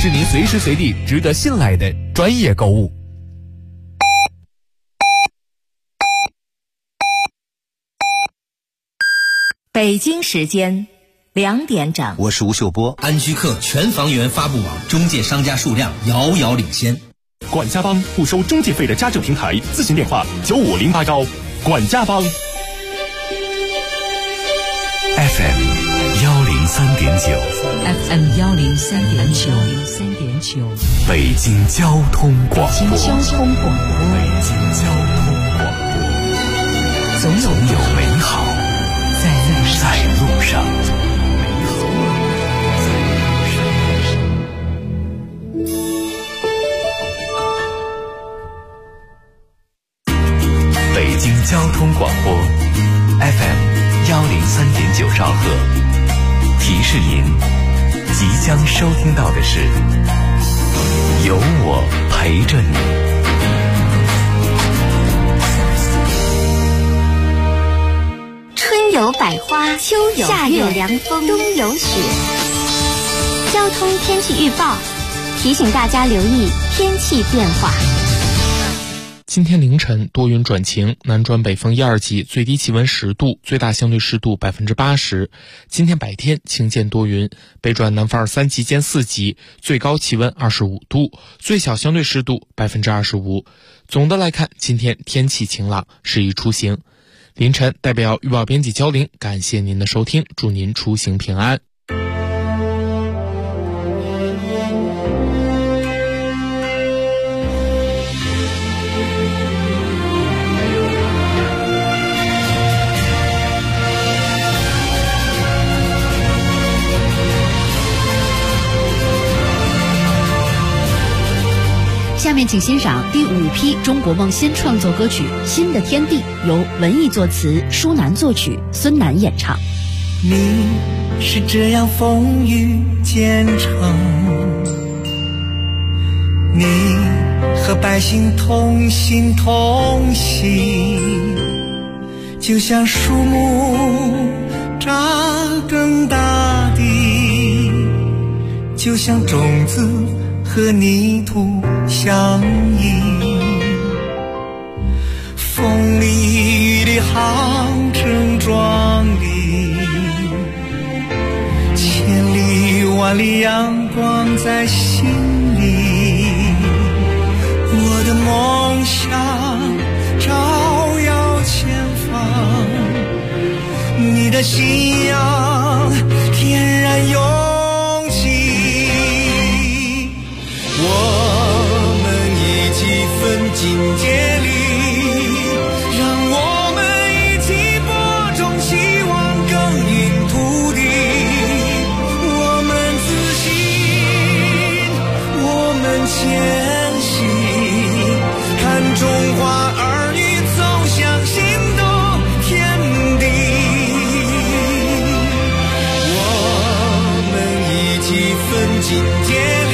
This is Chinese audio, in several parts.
是您随时随地值得信赖的专业购物。 北京时间2点整， 我是吴秀波。 安居客全房源发布网中介商家数量遥遥领先。 管家帮不收中介费的家政平台，咨询电话9508管家帮。 FM 103.9，北京交通广播，总有美好在路上。北京交通广播 FM 103.9兆赫，提示您即将收听到的是有我陪着你。 春有百花，秋有夏有凉风，冬有雪。交通天气预报提醒大家留意天气变化。 今天凌晨多云转晴，南转北风1、2级，最低气温10度，最大相对湿度80%。今天白天晴间多云，北转南风2、3级见4级，最高气温25度，最小相对湿度25%。总的来看，今天天气晴朗，适宜出行。凌晨代表预报编辑焦玲，感谢您的收听，祝您出行平安。 下面请欣赏第5批中国梦新创作歌曲《新的天地》，由文艺作词，舒楠作曲，孙楠演唱。 你是这样风雨兼程，你和百姓同心同行，就像树木扎根大地，就像种子和泥土相依，风里雨里航程壮丽，千里万里阳光在心里，我的梦想照耀前方，你的信仰天然永我们一起奋进接力，让我们一起播种希望耕耘土地，我们自信，我们前行，看中华儿女走向新的天地，我们一起奋进接力，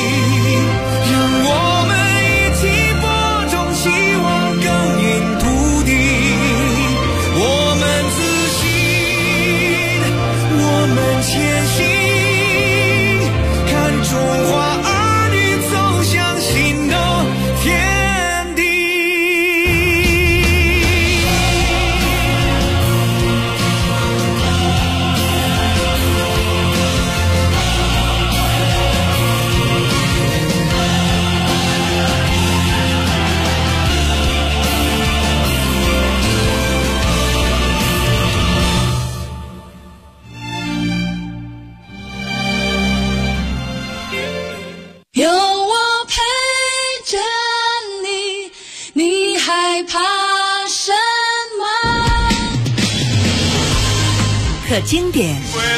前行，看中华儿女走向新的天地。 有我陪着你，你害怕什么？ 可经典，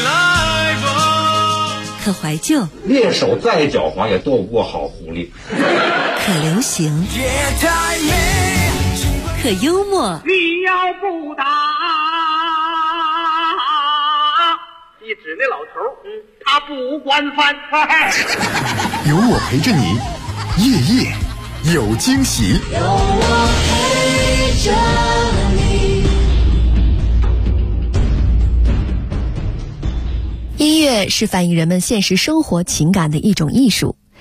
可怀旧， 猎手再狡猾也斗不过好狐狸。 可流行，可幽默。 你要不打，一指那老头，他不管饭。 有我陪着你，夜夜有惊喜。 有我陪着你。 音乐是反映人们现实生活情感的一种艺术，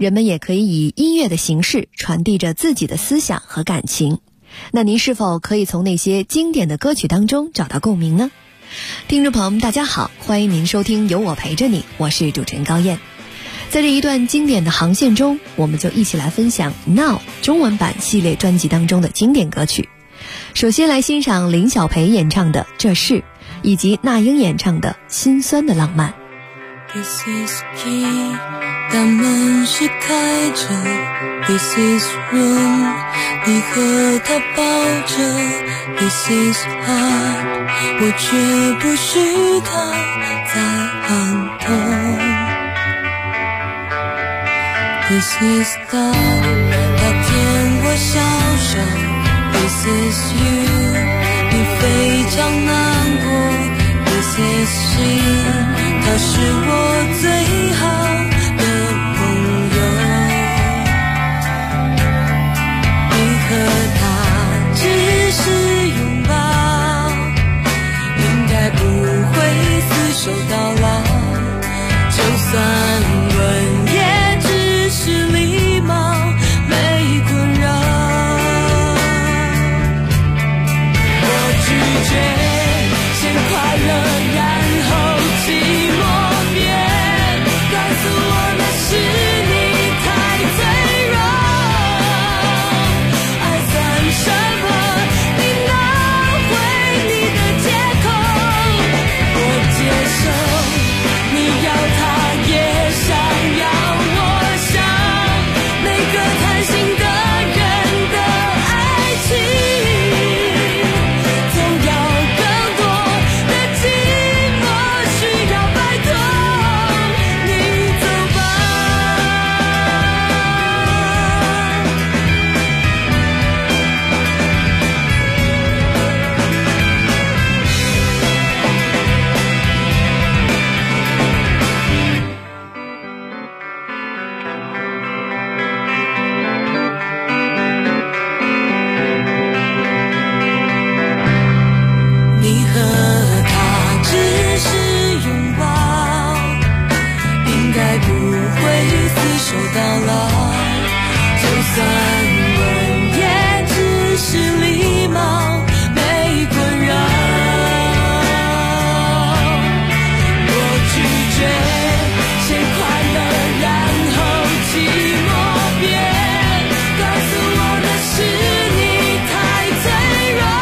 人们也可以以音乐的形式传递着自己的思想和感情。那您是否可以从那些经典的歌曲当中找到共鸣呢？听众朋友们大家好，欢迎您收听有我陪着你，我是主持人高燕。在这一段经典的航线中，我们就一起来分享 Now 中文版系列专辑当中的经典歌曲。首先来欣赏林小培演唱的《这是》，以及那英演唱的《心酸的浪漫》。 This is key， 大门是开着 This is room， 你和他抱着 This is heart， 我却不是他在喊痛。 This is God， 他骗我笑笑 This is you， 你非常难过 This is she， 他是我最好的朋友，你和他只是拥抱，应该不会厮守到老，就算吻也只是礼貌，没困扰。我拒绝先快乐，然后寂寞别告诉我那是你太脆弱，爱算什么？你拿回你的借口，我接受你要他也想要我想，每个贪心的人的爱情总要更多的寂寞，需要拜托你走吧。你和他只是拥抱，应该不会厮守到老，就算吻也只是礼貌，没困扰。我拒绝先快乐，然后寂寞别告诉我那是你太脆弱，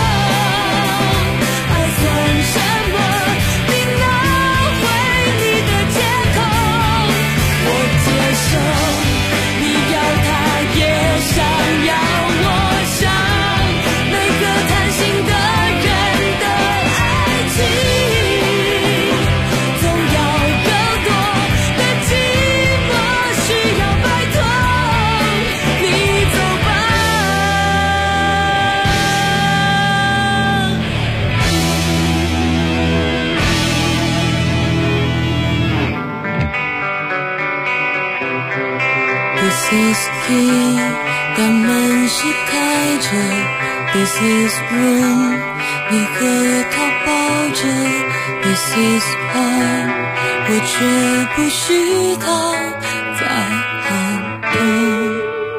爱算什么？你拿回你的借口，我接受你要他也想要我想，每个贪心的人的爱情总要更多的寂寞，需要拜托你走吧。This is key， 大门是开着 This is room， 你和他抱着 This is heart， 我却不是他在喊痛。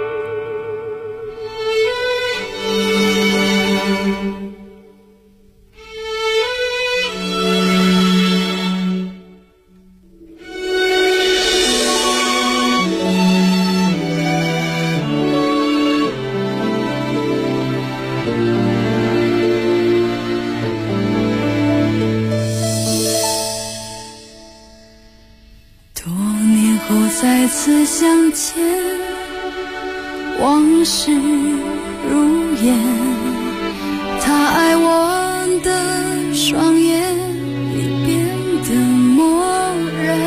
多年后再次相见，往事如烟，他爱我的双眼已变得漠然，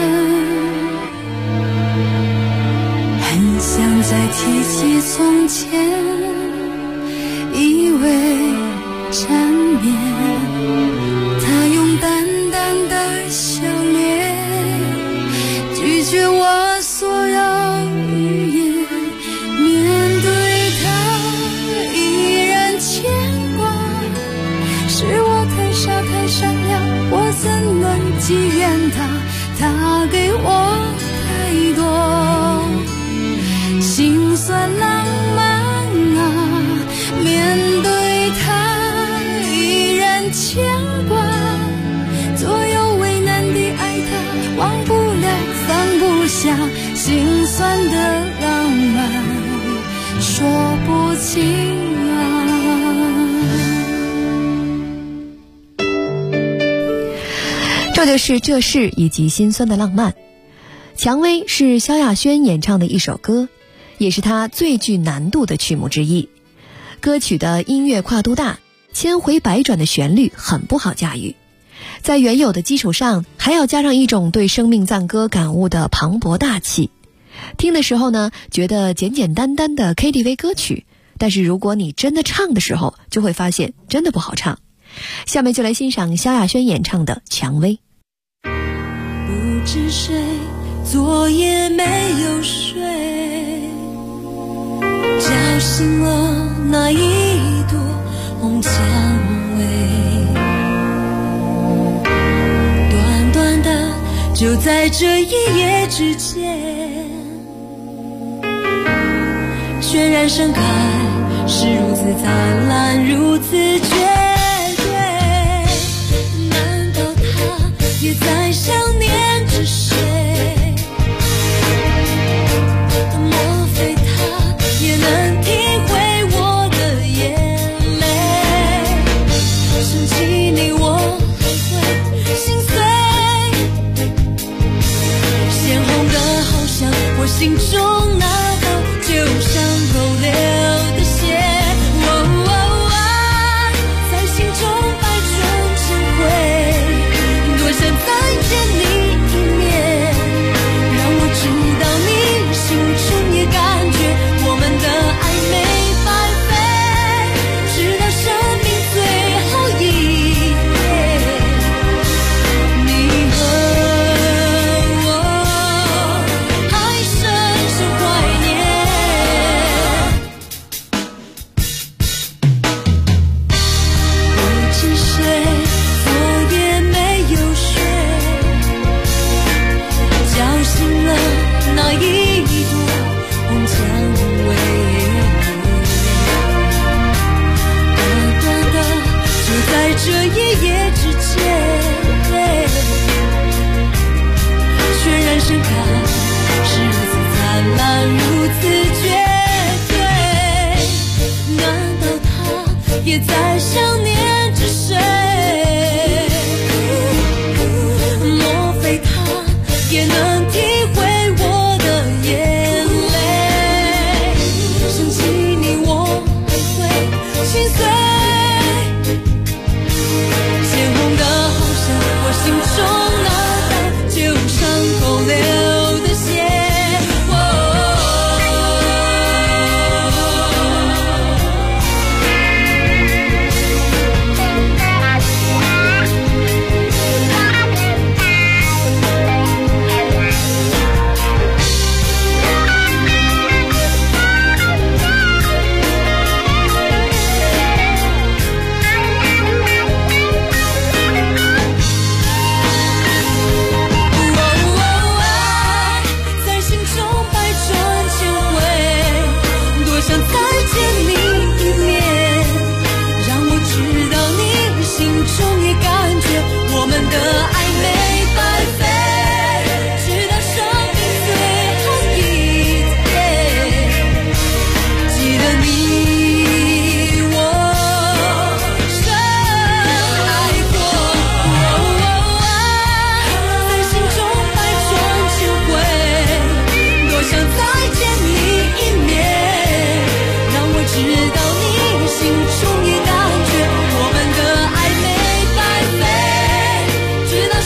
很想再提起从前，以为缠绵，他用淡淡的笑脸拒绝我所有语言，面对他依然牵挂，是我太傻太善良，我怎能寄怨他？他给我太多， 这就是这事以及心酸的浪漫。蔷薇是萧亚轩演唱的一首歌，也是她最具难度的曲目之一。歌曲的音乐跨度大，千回百转的旋律很不好驾驭，在原有的基础上还要加上一种对生命赞歌感悟的磅礴大气。听的时候呢，觉得简简单单的 KTV 歌曲，但是如果你真的唱的时候，就会发现真的不好唱。下面就来欣赏萧亚轩演唱的《蔷薇》。 不知谁昨夜没有睡，叫醒了那一朵红蔷薇，短短的就在这一夜之间渲染盛开，是如此灿烂，如此绝对。难道他也在想念着谁？莫非他也能体会我的眼泪？想起你我还会心碎，鲜红的好像我心中那道就像透流的血，在心中百转千回，多想再见你一面，让我知道你心中也感觉我们的爱没白费，直到生命最后一夜，你和我还深深怀念。不知谁昨夜没有睡，叫醒了那一朵红蔷薇，短短的就在这一夜之间渲染盛开，是如此灿烂，如此绝对。难道他也在想念着谁？莫非他也能体会我的眼泪？想起你我还会心碎，鲜红的好像我心中那道就像透流的血。在心中百转千回，多想再见你一面，让我知道你心中也感觉我们的爱没白费，直到生命最后一天，记得你我深爱过。在心中百转千回，多想再见你一面，让我知道你心中也感觉我们的爱没白费，直到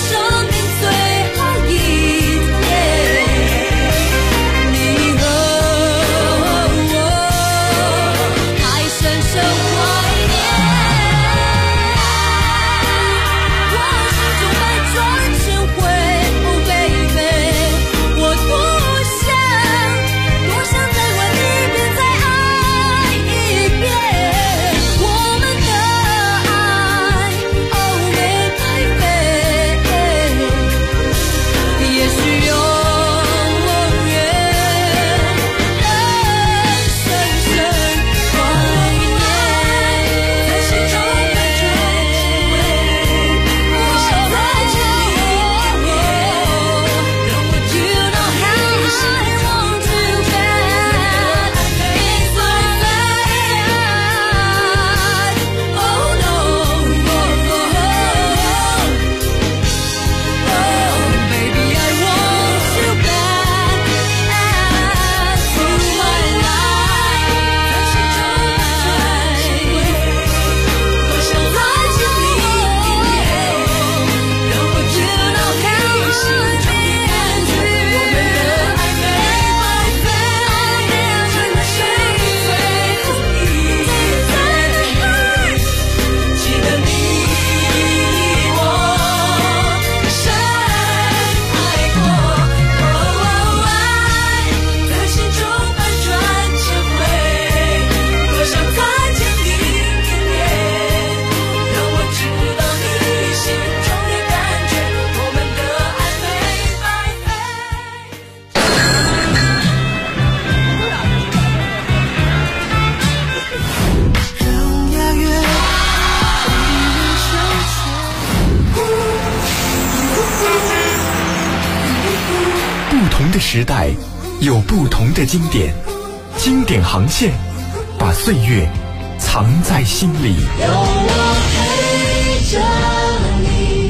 的时代，有不同的经典，经典航线，把岁月藏在心里。 有我陪着你。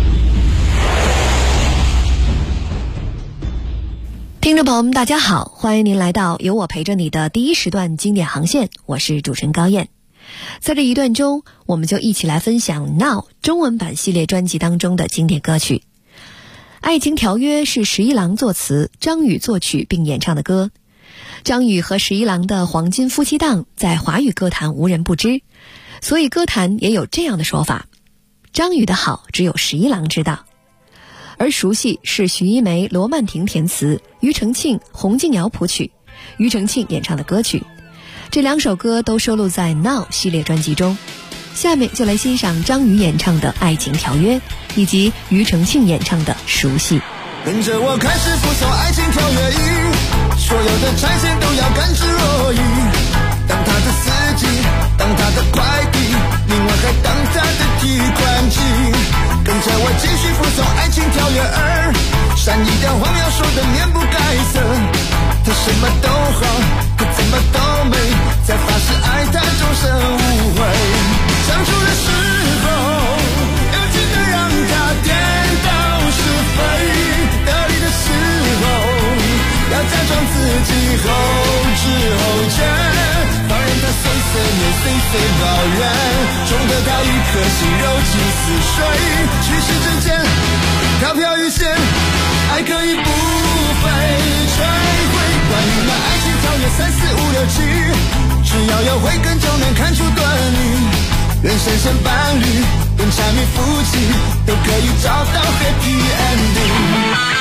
听众朋友们，大家好，欢迎您来到有我陪着你的第一时段经典航线，我是主持人高燕。在这一段中，我们就一起来分享 Now 中文版系列专辑当中的经典歌曲。爱情条约是十一郎作词，张宇作曲并演唱的歌。张宇和十一郎的黄金夫妻档在华语歌坛无人不知，所以歌坛也有这样的说法：张宇的好只有十一郎知道。而熟悉是许一梅、罗曼婷填词，庾澄庆、洪敬尧谱曲，庾澄庆演唱的歌曲。这两首歌都收录在 Now 系列专辑中。下面就来欣赏张宇演唱的《爱情条约》，以及庾澄庆演唱的《熟悉》。 跟着我开始服从爱情条约1，所有的拆迁都要甘之若饴。当他的司机，当他的快递，另外还当他的提款机。跟着我继续服从爱情条约2，善意的谎要说的面不改色。他什么都好，他怎么都美，才发誓爱他终身无悔。相处的时候要记得让他颠倒是非，得力的时候要假装自己后知后觉，放任他碎碎念碎碎抱怨，宠得他一颗心柔情似水。虚实之间飘飘欲仙，爱可以不被摧毁。关于那爱情条约3、4、5、6、7，只要有慧根就能看出端倪。愿神仙伴侣，愿柴米夫妻，都可以找到 happy ending。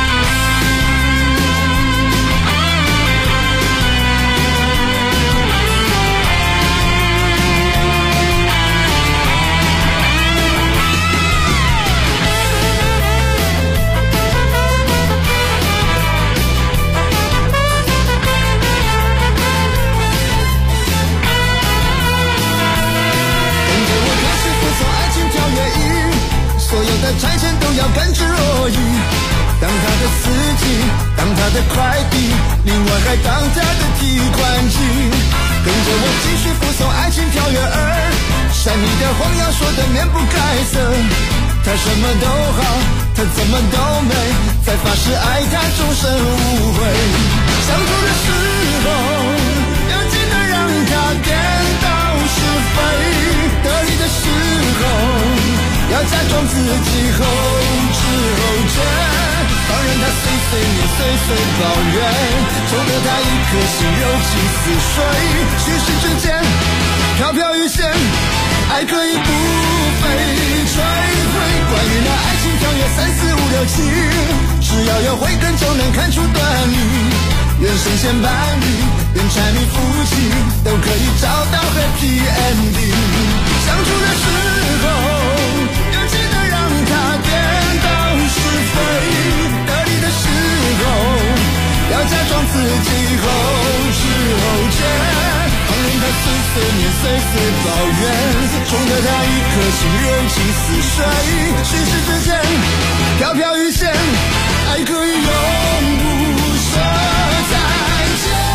所有的拆迁都要甘之若饴，当他的司机，当他的快递，另外还当他的提款机。跟着我继续服从爱情条约2，善意的谎要说的面不改色。他什么都好，他怎么都美，才发誓爱他终身无悔。相处的时候要记得让他颠倒是非，得力的时候要假装自己后知后觉，放任他碎碎念碎碎抱怨，宠得他一颗心柔情似水。虚实之间飘飘欲仙，爱可以不被摧毁。关于那爱情条约3、4、5、6、7，只要有慧根就能看出端倪。愿神仙伴侣，愿柴米夫妻，都可以找到 happy ending。相处的时候要记得让他颠倒是非，得力的时候要假装自己后知后觉，放任他碎碎念碎碎抱怨，宠得他一颗心柔情似水。虚实之间飘飘欲仙，爱可以永不说再见。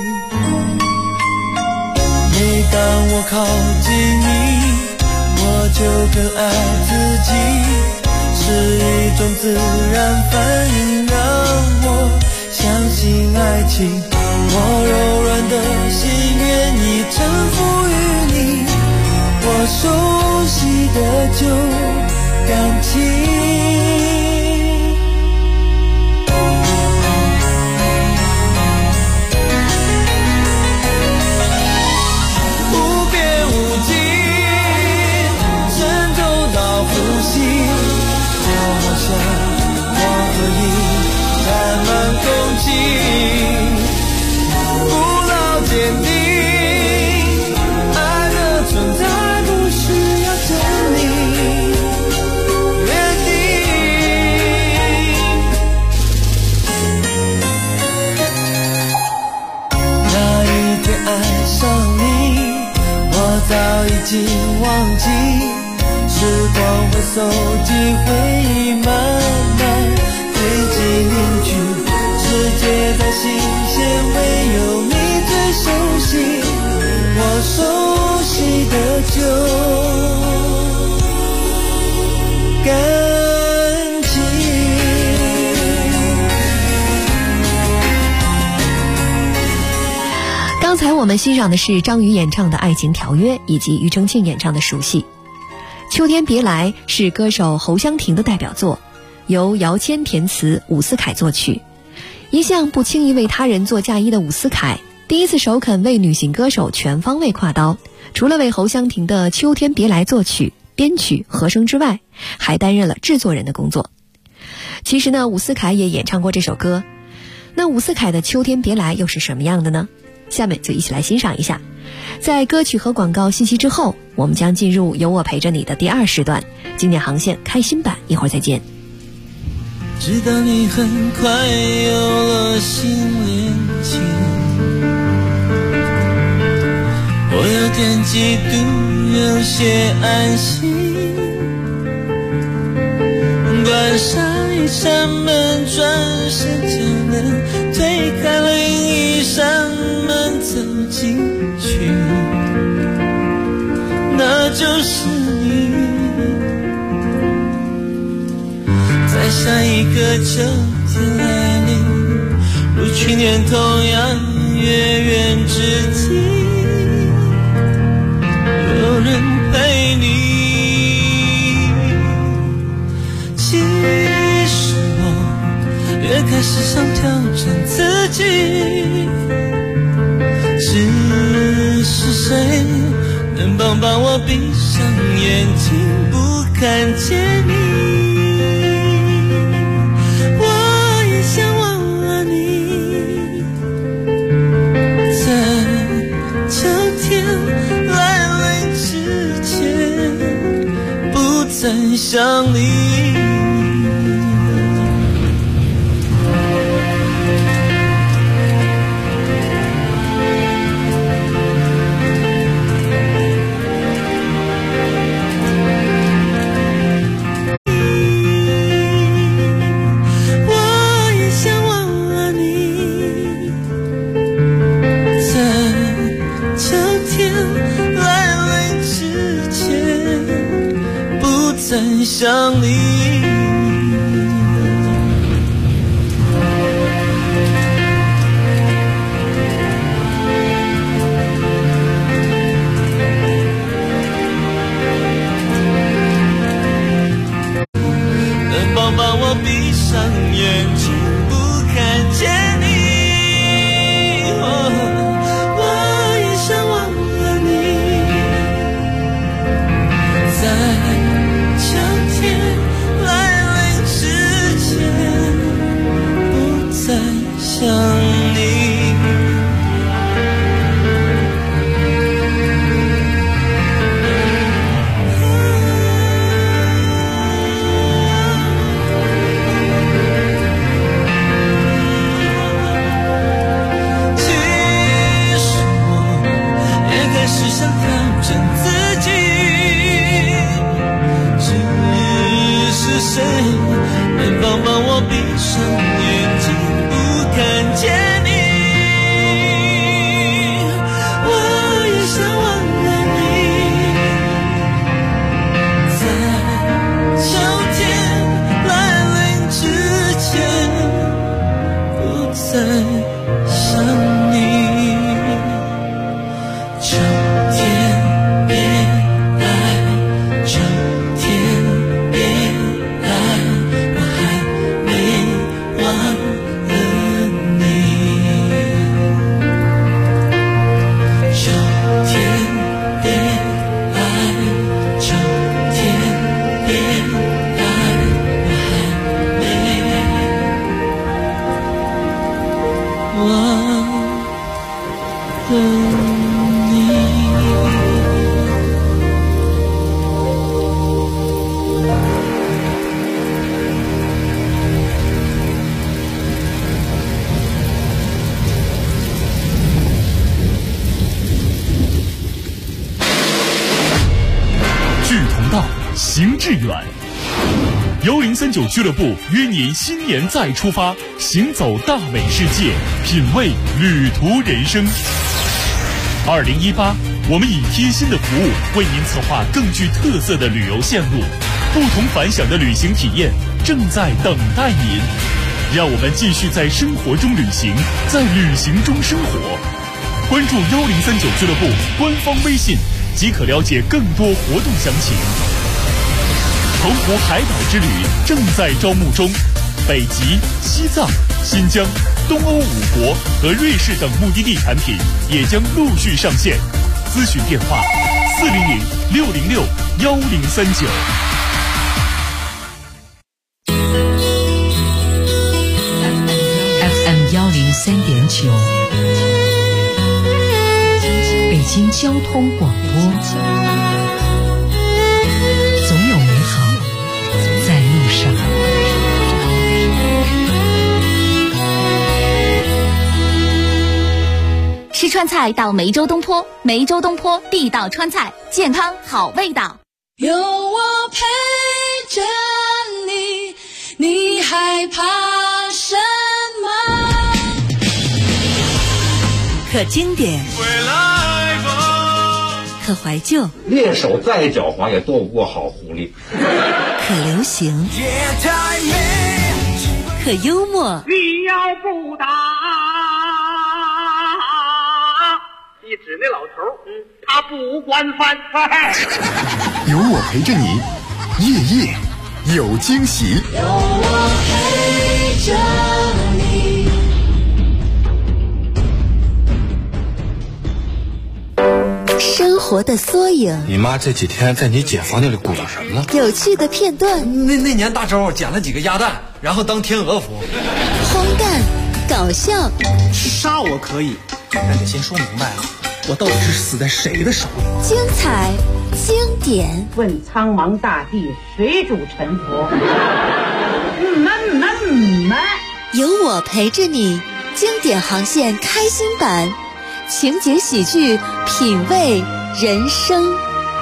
靠近你，我就更爱自己，是一种自然反应，让我相信爱情。我柔软的心愿意臣服于你，我熟悉的旧感情。早已经忘记，时光回收机回忆慢慢堆积凝聚，世界再新鲜唯有你最熟悉，我熟悉的旧感情。 刚才我们欣赏的是张宇演唱的《爱情条约》，以及庾澄庆演唱的《熟悉》。《秋天别来》是歌手侯湘婷的代表作，由姚谦填词，伍思凯作曲。一向不轻易为他人做嫁衣的伍思凯，第一次首肯为女性歌手全方位挎刀，除了为侯湘婷的《秋天别来》作曲、编曲、和声之外，还担任了制作人的工作。其实呢，伍思凯也演唱过这首歌。那伍思凯的《秋天别来》又是什么样的呢？下面就一起来欣赏一下。在歌曲和广告信息之后，我们将进入有我陪着你的第2时段，经典航线开心版，一会儿再见。 知道你很快有了新恋情，我有点嫉妒，有些安心。关上一扇门，转身就能推开了另一扇门，走进去，那就是你。在下一个秋天来临，如去年同样月圆之际，有人陪你。其实我越开始想调整自己，只是谁能帮我闭上眼睛不看见你。我也想忘了你，在秋天来临之前不再想你。想你，能帮我闭上眼睛不看见你。我也想忘了你，在想你。其实我也开始想调整自己，只是谁能帮我闭上眼睛看见你。我也想忘了你， 致远。1039俱乐部约您新年再出发，行走大美世界，品味旅途人生。2018，我们以贴心的服务为您策划更具特色的旅游线路，不同凡响的旅行体验正在等待您。让我们继续在生活中旅行，在旅行中生活。关注1039俱乐部官方微信，即可了解更多活动详情。澎湖海岛之旅正在招募中，北极、西藏、新疆、东欧5国和瑞士等目的地产品也将陆续上线。咨询电话400-606-1039。 FM 103.9，北京交通广播。总有美好在路上。 吃川菜到梅州东坡，梅州东坡地道川菜，健康好味道。 有我陪着你，你害怕什么？ 可经典，可怀旧， 猎手再狡猾也斗不过好狐狸。 可流行，可幽默。 你要不打，一指那老头，他不惯犯。 有我陪着你，夜夜有惊喜。 有我陪着你。 生活的缩影， 你妈这几天在你姐房间里鼓捣什么呢？ 有趣的片段。 那年大周捡了几个鸭蛋，然后当天鹅服。 荒诞，搞笑。 杀我可以，但得先说明白了，我到底是死在谁的手里？ 精彩，经典。 问苍茫大地，谁主沉浮？ 有我陪着你，经典航线开心版。情景喜剧，品味人生。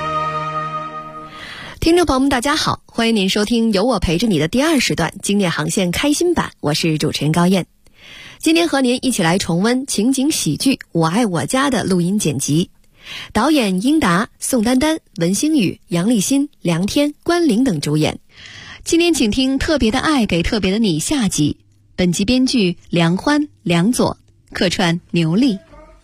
听众朋友们大家好，欢迎您收听有我陪着你的第2时段经典航线开心版，我是主持人高燕。今天和您一起来重温情景喜剧《我爱我家》的录音剪辑，导演英达、宋丹丹、文星宇、杨立新、梁天、关凌等主演。今天请听《特别的爱给特别的你》下集，本集编剧梁欢、梁左，客串牛丽。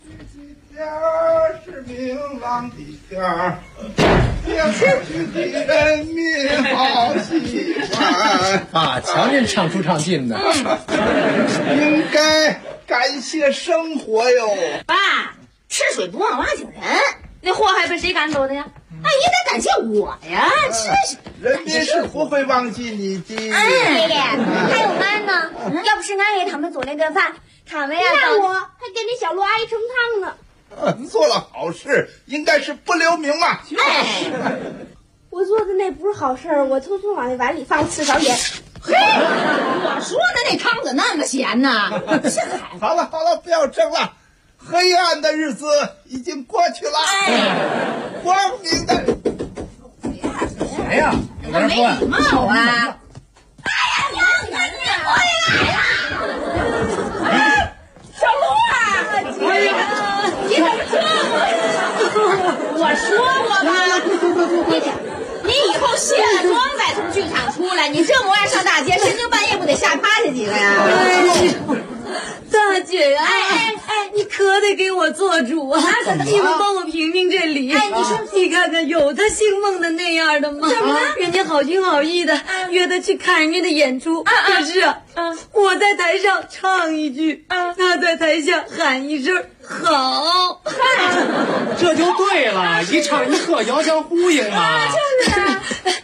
是明朗的天儿，电视剧的人民好喜欢啊！瞧您唱出唱进的， 应该感谢生活哟。 爸，吃水不忘挖井人，那祸害被谁赶走的呀？哎，应该感谢我呀！ 人民是不会忘记你的。 爷爷，还有妈呢？要不是俺给他们做那个饭，他们呀，那我还给你小罗阿姨盛汤呢。 做了好事，应该是不留名嘛。 哎，我做的那不是好事，我偷偷往那碗里放刺少盐。 嘿，我说的那汤怎么那么咸呢？ 好了，不要争了，黑暗的日子已经过去了。光明的。 谁呀？有人说没礼貌啊！ 哎呀，我来了！小罗啊！ 哎呀！ 你怎么这么？我说过吧，你以后卸了妆再从剧场出来，你这模样上大街，深更半夜不得吓趴下几个呀？ 大姐呀，你可得给我做主啊！你们帮我评评这理。 哎，你说， 你看看有他姓孟的那样的吗？ 怎么了？ 人家好心好意的约他去看人家的演出，可是我在台上唱一句，他在台下喊一声好， 这就对了，一唱一和，遥相呼应嘛。 就是啊。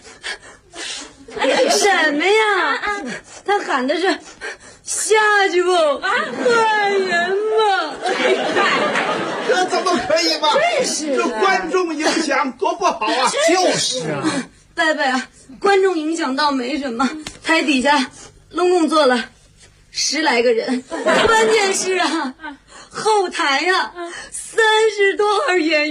什么呀？他喊的是下去不？换人吧！ 这怎么可以嘛？ 真是这观众影响多不好啊！ 就是啊， 伯伯啊，观众影响倒没什么，台底下拢共坐了10来个人，关键是后台30多号演员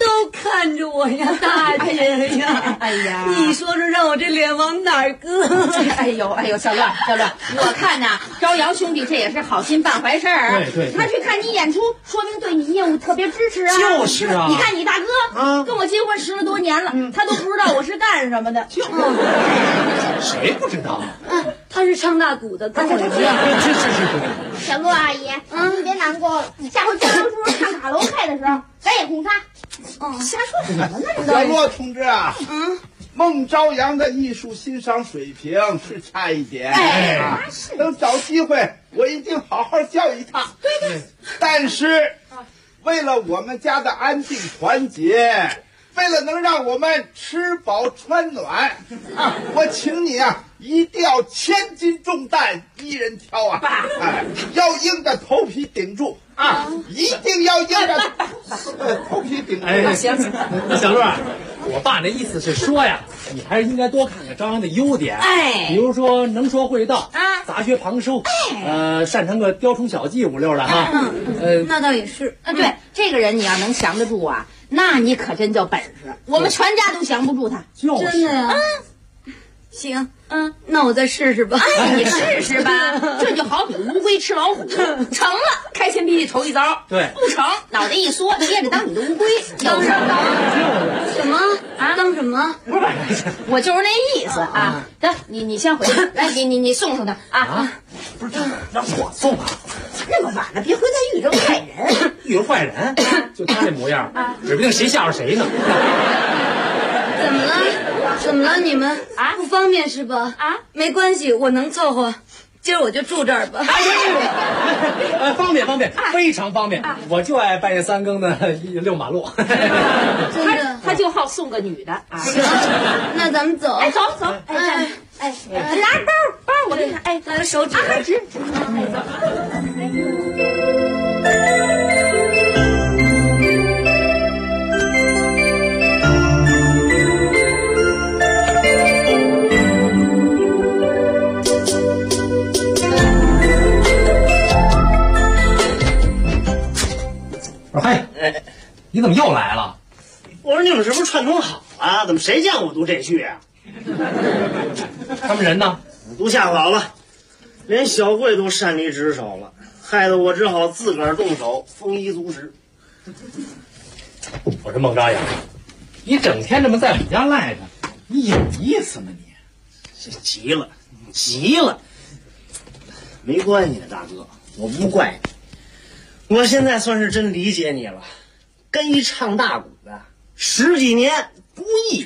都看着我呀，大姐呀！ 哎呀， 你说说，让我这脸往哪儿搁？ 哎呦，小乐，我看呐，朝阳兄弟这也是好心办坏事儿。 对， 他去看你演出，说明对你业务特别支持啊。 就是啊， 你看你大哥跟我结婚10多年了，他都不知道我是干什么的。 谁不知道？ 他是唱大鼓的，跟我一样。 是。 小洛阿姨，你别难过了，下回张叔唱卡拉 OK 的时候，咱也共唱。瞎说什么呢？ 小洛同志啊，孟朝阳的艺术欣赏水平是差一点，等找机会我一定好好教育他。对。但是，为了我们家的安定团结，为了能让我们吃饱穿暖我请你一定要千斤重担一人挑要硬着头皮顶住一定要硬着头皮顶住。 行，小乐，我爸那意思是说呀，你还是应该多看看朝阳的优点，比如说能说会道杂学旁收，擅长个雕虫小技5、6的哈。 那倒也是。 对，这个人你要能降得住那你可真叫本事，我们全家都降不住他。 真的呀？行，那我再试试吧。 你试试吧，这就好比乌龟吃老虎，成了开天辟地头一遭， 对， 不成脑袋一缩，接着当你的乌龟，有事儿什么当什么？ 不是，我就是那意思得，你先回去，来，你送他不是，让我送那么晚了，别回来遇着坏人。 遇着坏人？就他这模样，指不定谁吓着谁呢。 怎么了？你们不方便是吧？没关系，我能凑合。今儿我就住这儿吧。 方便，非常方便。我就爱半夜3更的遛马路。 真的， 他就好送个女的行，那咱们走。 走。拿包，我给你看。 拿个手指。 嘿，你怎么又来了？ 我说你们是不是串通好了？怎么谁见我读这剧啊？ 他们人呢？ 都吓跑了，连小慧都擅离职守了，害得我只好自个儿动手丰衣足食。 我说孟朝阳，你整天这么在我们家赖着，你有意思吗你？ 急了，没关系的，大哥，我不怪你。我现在算是真理解你了，跟一唱大鼓的10几年不易。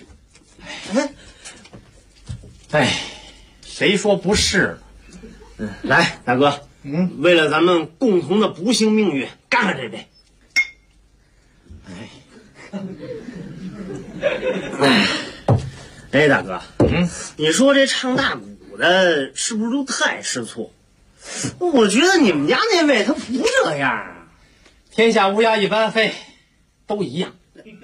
谁说不是？ 来，大哥，为了咱们共同的不幸命运，干干这杯。大哥，你说这唱大鼓的是不是都太吃醋？我觉得你们家那位他不这样啊。 天下乌鸦一般黑，都一样。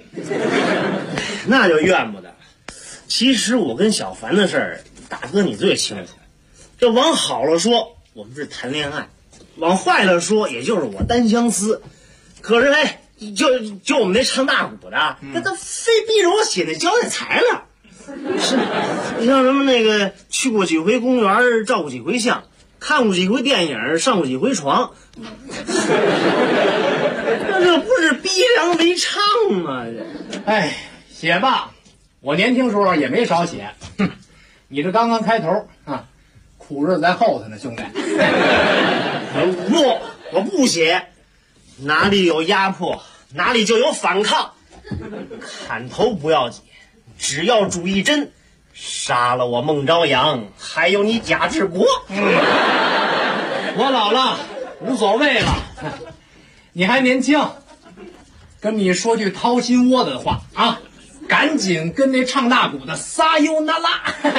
那就怨不得。其实我跟小凡的事儿，大哥你最清楚。这往好了说，我们是谈恋爱；往坏了说，也就是我单相思。可是就我们那唱大鼓的，他非逼着我写那交代材料。是，你像什么那个去过几回公园，照过几回相，看过几回电影，上过几回床。这不是逼良为娼吗？ 写吧，我年轻时候也没少写。你这刚刚开头苦日子在后头呢，兄弟。 我不写，哪里有压迫，哪里就有反抗。砍头不要紧，只要主一针，杀了我孟朝阳，还有你贾志国。 我老了，无所谓了。你还年轻，跟你说句掏心窝子的话赶紧跟那唱大鼓的撒尤那拉。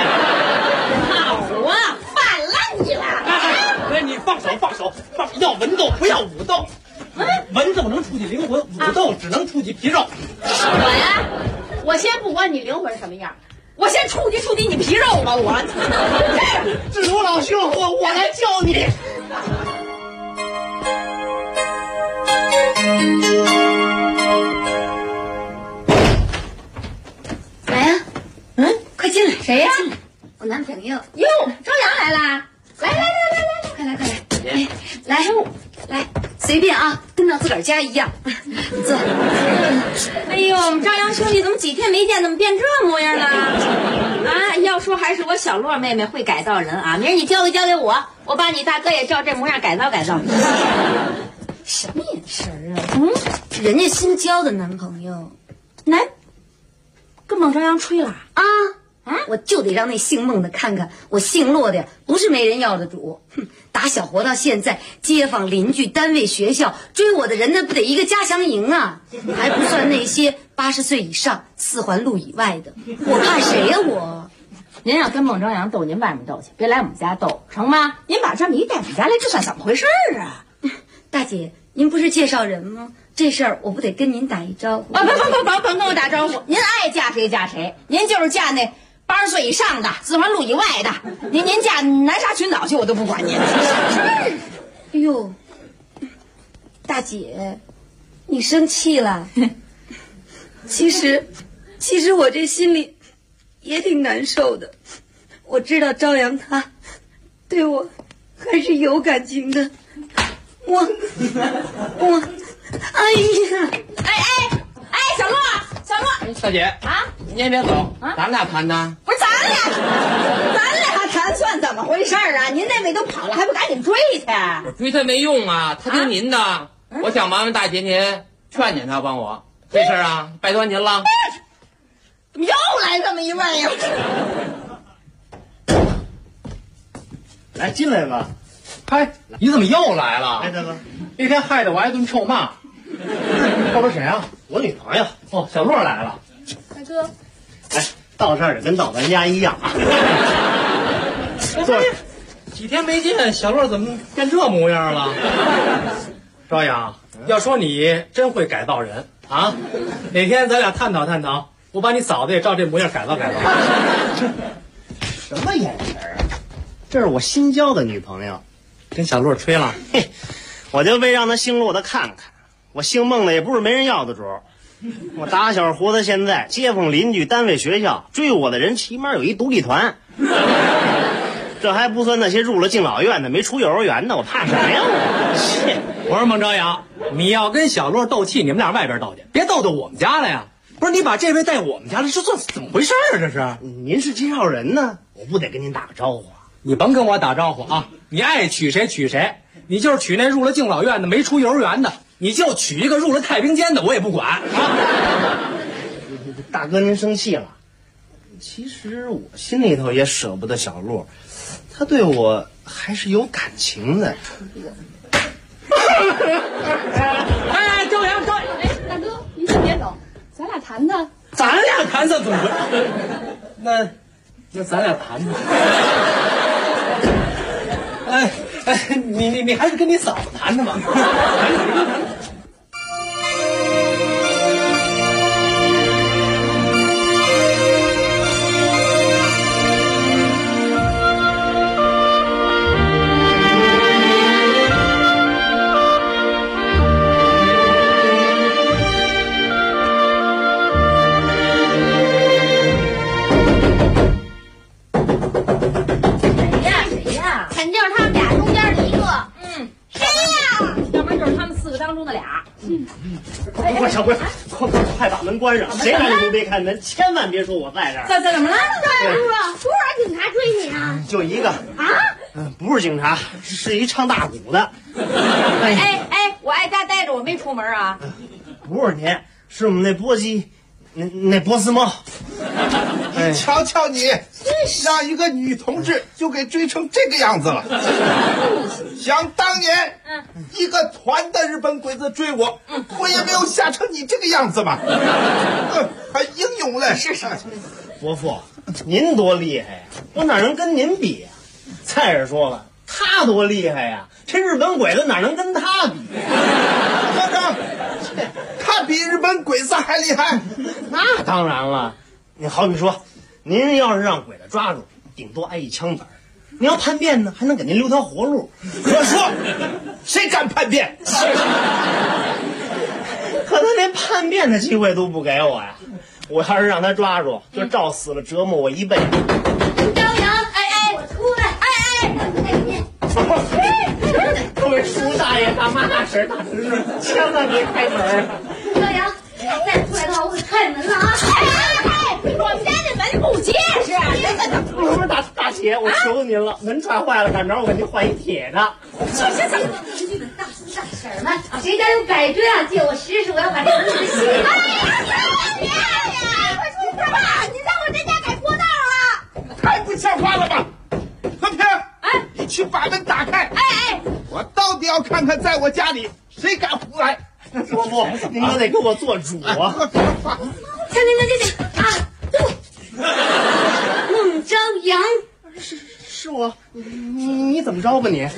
好犯了你了！ 你放手，要文斗不要武斗。文斗能触及灵魂，武斗只能触及皮肉。 我先不管你灵魂什么样，我先触及你皮肉吧。 志国老兄，我来教你。 阳来啦！来，快来！来，随便啊，跟到自个儿家一样。坐。 哎呦，我们张扬兄弟怎么几天没见，怎么变这模样了？啊，要说还是我小洛妹妹会改造人啊！明儿你教教我，我把你大哥也照这模样改造。 什么眼神啊？人家新交的男朋友， 跟孟朝阳吹了啊！我就得让那姓孟的看看，我姓骆的不是没人要的主。打小活到现在，街坊邻居、单位、学校追我的人，那不得一个家乡营啊！还不算那些80岁以上、4环路以外的，我怕谁呀？我。 您要跟孟朝阳斗，您外面斗去，别来我们家斗，成吗？您把这么一带我们家来，这算怎么回事啊？ 大姐，您不是介绍人吗？这事儿我不得跟您打一招呼？ 甭跟我打招呼，您爱嫁谁嫁谁，您就是嫁那80岁以上的、4环路以外的，您嫁南沙群岛去，我都不管您。 哎呦，大姐，你生气了？其实我这心里也挺难受的。我知道朝阳他对我还是有感情的。我，哎呀， 哎，小洛， 大姐啊，你也别走，咱俩谈谈。 不是咱俩谈算怎么回事啊？您妹妹都跑了，还不赶紧追去？ 我追她没用啊，她听您的。我想麻烦大姐您劝她，帮我这事儿啊，拜托您了。 怎么又来这么一位呀？ 来进来吧。 嗨，你怎么又来了？ 哎，大哥， 那天害得我挨顿臭骂。后边谁啊？ 我女朋友。 哦，小洛来了。 大哥， 哎，到这儿跟到咱家一样。坐着。 几天没见，小洛怎么变这模样了？朝阳，要说你真会改造人啊！哪天咱俩探讨探讨，我把你嫂子也照这模样改造。 什么眼神啊？这是我新交的女朋友， 跟小洛吹了。 嘿，我就为让他姓骆的看看，我姓孟的也不是没人要的主。我打小活到现在，街坊邻居、单位、学校追我的人，起码有一独立团。这还不算那些入了敬老院的、没出幼儿园的，我怕什么呀？ 我说孟朝阳，你要跟小洛斗气，你们俩外边斗去，别斗到我们家来呀！不是你把这位带我们家来，这算怎么回事啊？这是您是介绍人呢，我不得跟您打个招呼啊？ 你甭跟我打招呼啊！你爱娶谁娶谁，你就是娶那入了敬老院的、没出幼儿园的，你就娶一个入了太平间的，我也不管啊！ 大哥，您生气了？其实我心里头也舍不得小洛，他对我还是有感情的。 哎，朝阳， 哎，大哥，您先别走，咱俩谈谈。 咱俩谈谈怎么回事？那咱俩谈谈。哎，你还是跟你嫂子谈谈吧。 小辉，快把门关上！谁来都别开门，千万别说我在这儿。 怎么了？多少警察追你啊？ 就一个啊？不是警察，是一唱大鼓的。 哎，我爱家待着，我没出门啊。 不是你，是我们那波西，那波斯猫。 你瞧瞧你，让一个女同志就给追成这个样子了。想当年，一个团的日本鬼子追我，我也没有吓成你这个样子嘛。还英勇嘞！ 是。伯父，您多厉害呀，我哪能跟您比呀？再者说了，他多厉害呀，这日本鬼子哪能跟他比？ 科长，他比日本鬼子还厉害？ 那当然了。你好比说，您要是让鬼子抓住，顶多挨一枪子儿；你要叛变呢，还能给您留条活路。 可说，谁敢叛变？ 可他连叛变的机会都不给我呀！我要是让他抓住，就照死了折磨我一辈子。 张扬，我出来！ 婶，千万别开门。 朝阳，再出来的话，我可踹门了啊！哎，我们家这门不结实。 不是大姐，我求您了，门踹坏了，赶明儿我给您换一铁的。 行，你们大叔大婶们，谁家有改锥啊？借我试试，我要把这门给卸了。哎呀，快出事吧！你让我这家改过道了， 太不像话了吧！和平，哎，你去把门打开。 哎， 我到底要看看在我家里谁敢胡来。 不，您可得给我做主啊！ 行啊！孟朝阳， 是我，你怎么着吧你？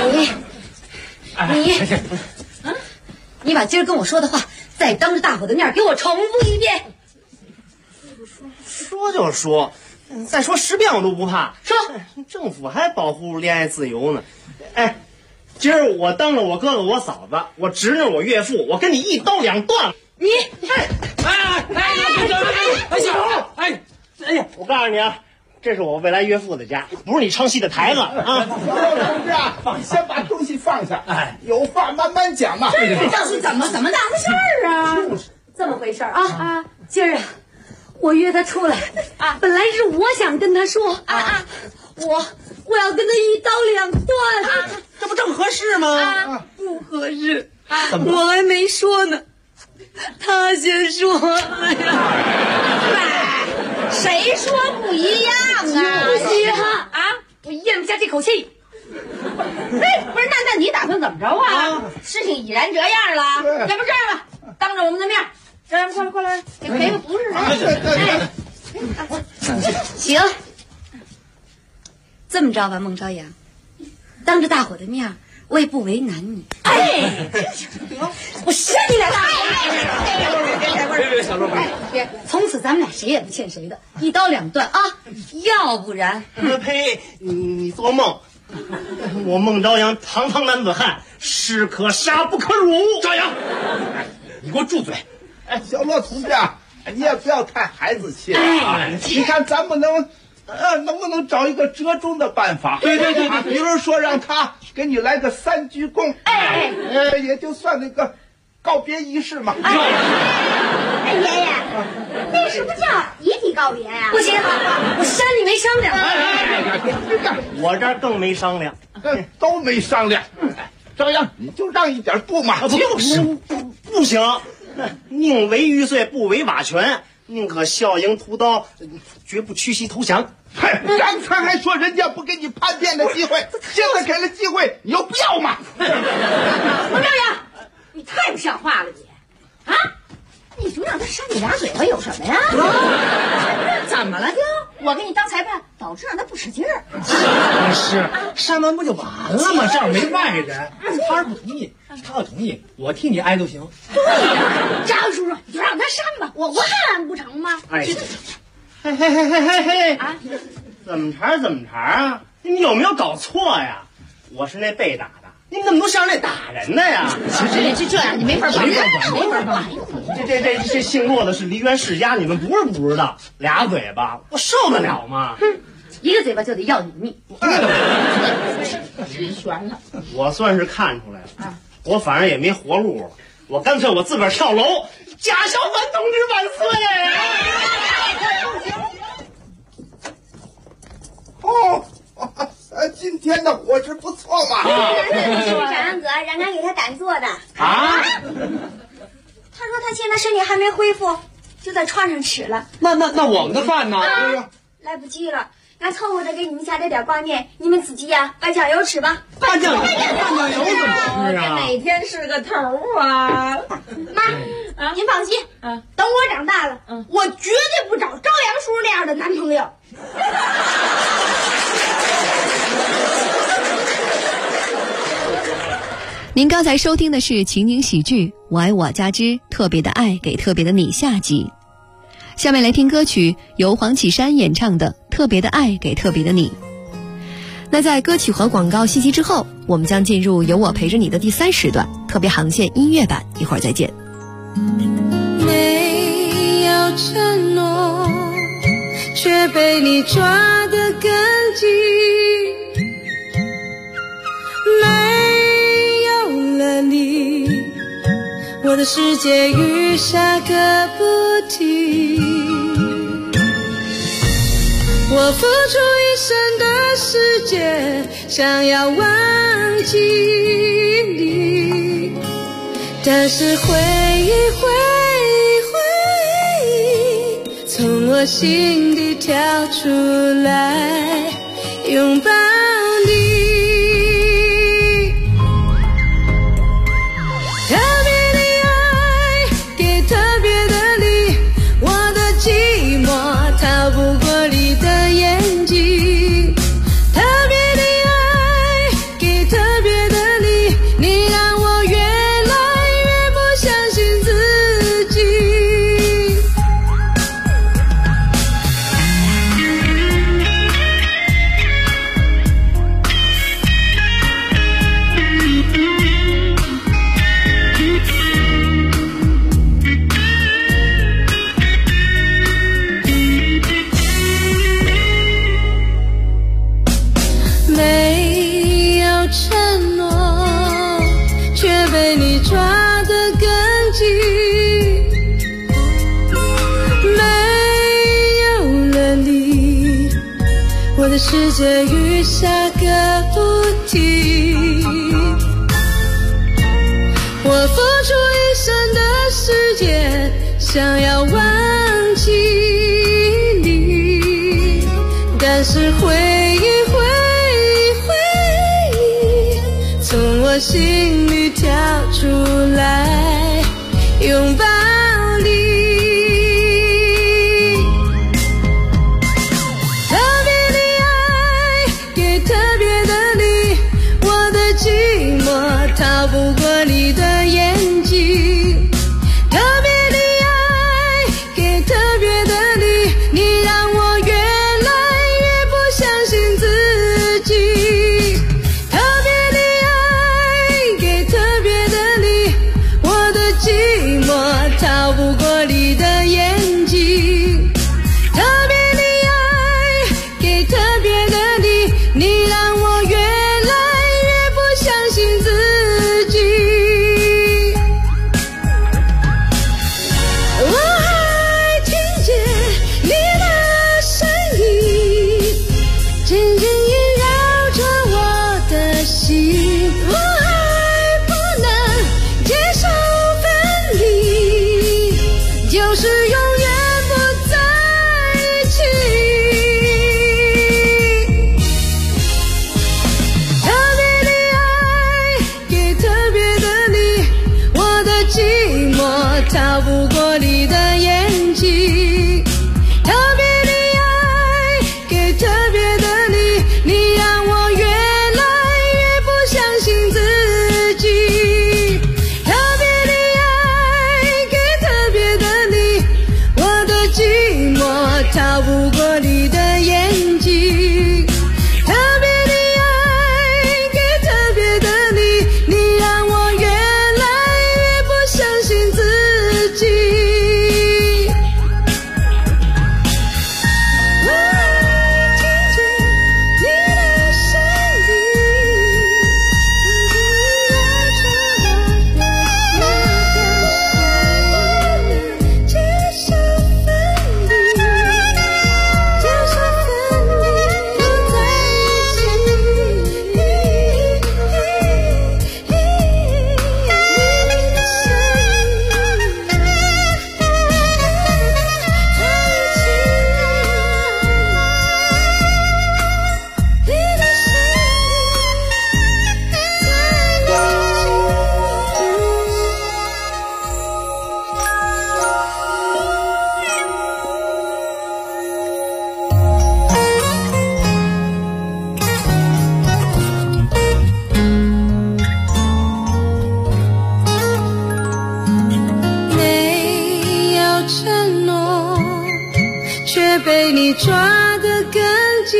你把今儿跟我说的话，再当着大伙的面给我重复一遍。 说就说，再说10遍我都不怕。 说， 政府还保护恋爱自由呢。哎，今儿我当着我哥哥、我嫂子、我侄女、我岳父，我跟你一刀两断。 你， 小红，哎呀，我告诉你啊，这是我未来岳父的家，不是你唱戏的台子啊！ 同志啊，先把东西放下，有话慢慢讲嘛。 这是怎么大的事儿啊？这么回事啊！今儿啊，我约他出来啊，本来是我想跟他说我要跟他一刀两断这不正合适吗？ 不合适，我还没说呢，他先说了呀。谁说不一样啊？不一样啊！我咽不下这口气。哎，不是，那你打算怎么着啊？事情已然这样了，要不这样吧，当着我们的面，这样过来，给赔个不是人。行，这么着吧，孟朝阳，当着大伙的面，我也不为难你。哎，我扇你两下！别，小洛，别，从此咱们俩谁也不欠谁的，一刀两断啊！要不然， 呸！你做梦！我孟朝阳，堂堂男子汉，士可杀不可辱。 朝阳，你给我住嘴！ 哎，小洛同志啊，你也不要太孩子气了啊！你看咱们能不能找一个折中的办法？ 对， 比如说让他给你来个3鞠躬，也就算那个告别仪式嘛。 哎，爷爷，那什么叫遗体告别呀？不行，我山里没商量。 我这儿更没商量， 都没商量。朝阳，你就让一点步嘛。 不行，宁为玉碎不为瓦全，宁可笑迎屠刀，绝不屈膝投降。 刚才还说人家不给你叛变的机会，现在给了机会，你又不要嘛？ 孟朝阳，你太不像话了你！啊，你就让他扇你俩嘴巴有什么呀？怎么了就？我给你当裁判，导致让他不使劲儿。 是，扇完不就完了吗？这样没外人。他要不同意，他要同意，我替你挨都行。 对呀，张叔叔，你就让他扇吧，我看不成吗？ 哎，嘿啊！怎么茬啊？你们有没有搞错呀？我是那被打的，你们怎么都像那打人的呀？ 这样你没法管， 这姓骆的是梨园世家，你们不是不知道，俩嘴巴我受得了吗？ 一个嘴巴就得要你的命。谁悬了？ 我算是看出来了，我反正也没活路了，我干脆我自个儿跳楼，贾小凡同志万岁！ 今天的伙食不错嘛。 是小杨哥让俺给他赶做的啊。他说他现在身体还没恢复，就在床上吃了。 那我们的饭呢？ 来不及了，俺凑合着给你们下点挂面，你们自己呀拌酱油吃吧。 拌酱油怎么吃啊？ 哪天是个头啊？ 妈，您放心，等我长大了，我绝对不找朝阳叔那样的男朋友。 您刚才收听的是情景喜剧《我爱我家之特别的爱给特别的你》下集。下面来听歌曲，由黄绮珊演唱的《特别的爱给特别的你》。那在歌曲和广告信息之后，我们将进入由我陪着你的第3时段特别航线音乐版，一会儿再见。 没有承诺，却被你抓得更紧，没有了你的世界雨下个不停。我付出一生的时间，想要忘记你，但是回忆从我心底跳出来，拥抱你。特别的爱给特别的你，我的寂寞逃不过你的眼睛。特别的爱给特别的你，你让我越来越不相信自己。没有承诺，却被你抓得更紧。没有了你，我的世界雨下个不停。我付出一生的时间，想要忘记你，但是回忆从我心里跳出来，拥抱你。特别的爱给特别的你，我的寂寞逃不过你的眼睛。特别的爱给特别的你，你让我越来越不相信自己。特别的爱给特别的你，我的寂寞逃不过你的眼睛。特别的爱给特别的你，你让我越来越不相信自己。我还听见你的声音，渐渐萦绕着我的心。我还不能接受分离，就是永远不在一起。特别的爱给特别的你，我的寂寞逃不过你的眼睛。特别的爱给特别的你，你让我越来越不相信自己。特别的爱给特别的你，我的寂寞逃不过你的眼睛。特别的爱给特别的你，你让我越来越不相信自己。我还听见你的声音，接受分离，接受分离，不在一起。你的没有承诺，却被你抓得更紧。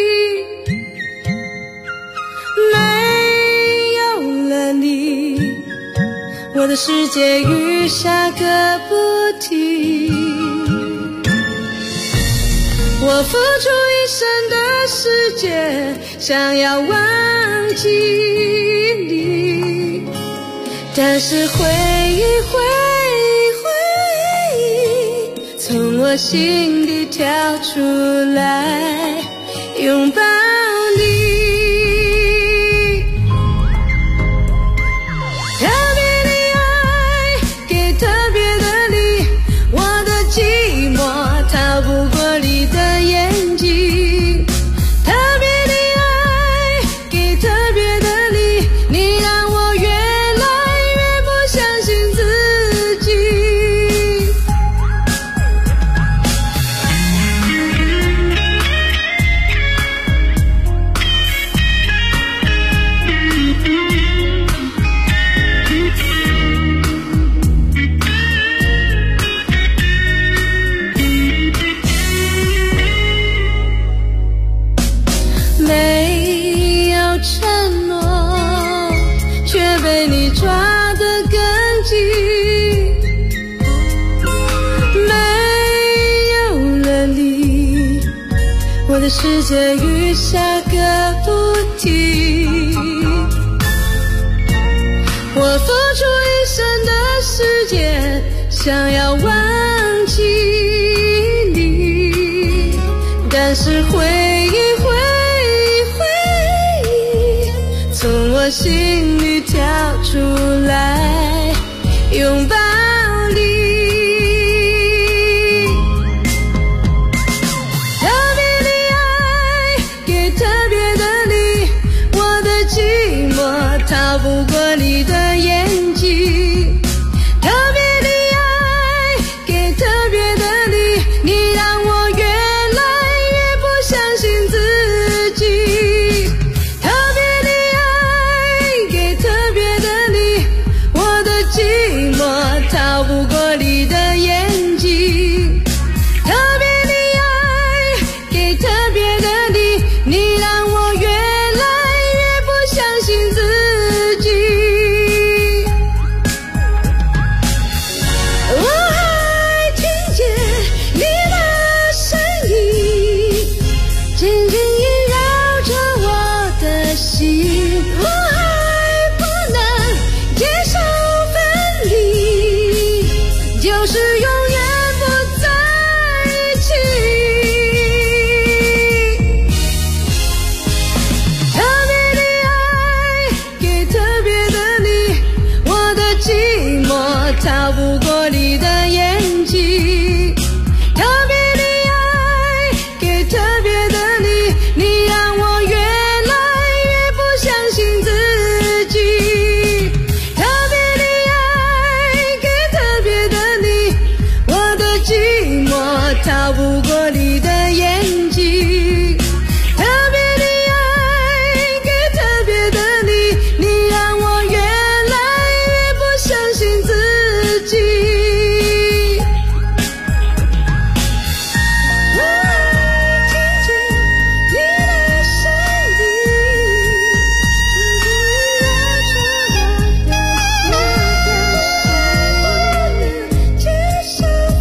没有了你，我的世界雨下个不停。我付出一生的时间，想要忘记你， 但是回忆从我心底跳出来，拥抱你。特别的爱，给特别的你，我的寂寞逃不过你的眼睛。特别的爱，给特别的你，你让我越来越不相信自己。没有承诺，却被你抓得更紧。没有了你，我的世界雨下个不停。我付出一生的时间，想要忘记你，但是回忆从我心里跳出来，拥抱你。特别的爱，给特别的你，我的寂寞逃不过你的眼睛。特别的爱，给特别的你，你让我越来越不相信自己。逃不过你的眼睛，特别的爱，给特别的你，你让我越来越不相信自己。我还听见你的声音，紧紧萦绕着我的心，我还不能接受就是永远不在一起。特别的爱，给特别的你，我的寂寞逃不过你的眼睛。特别的爱，给特别的你，你让我越来越不相信自己。特别的爱，给特别的寂寞逃不过你的眼睛。特别的爱，给特别的你，你让我越来越不相信自己。我听见你的声音，接受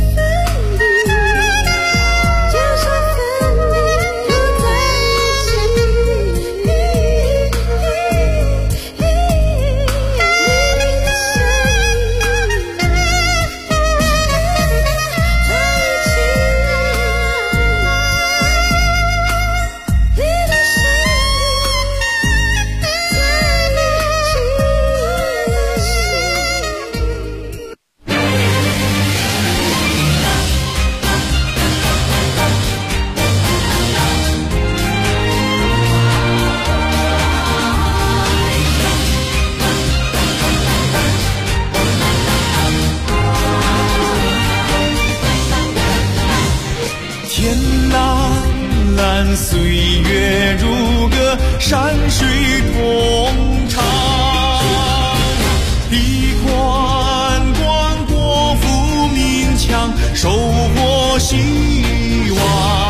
岁月如歌，山水同唱。历冠光，国富民强，收获希望。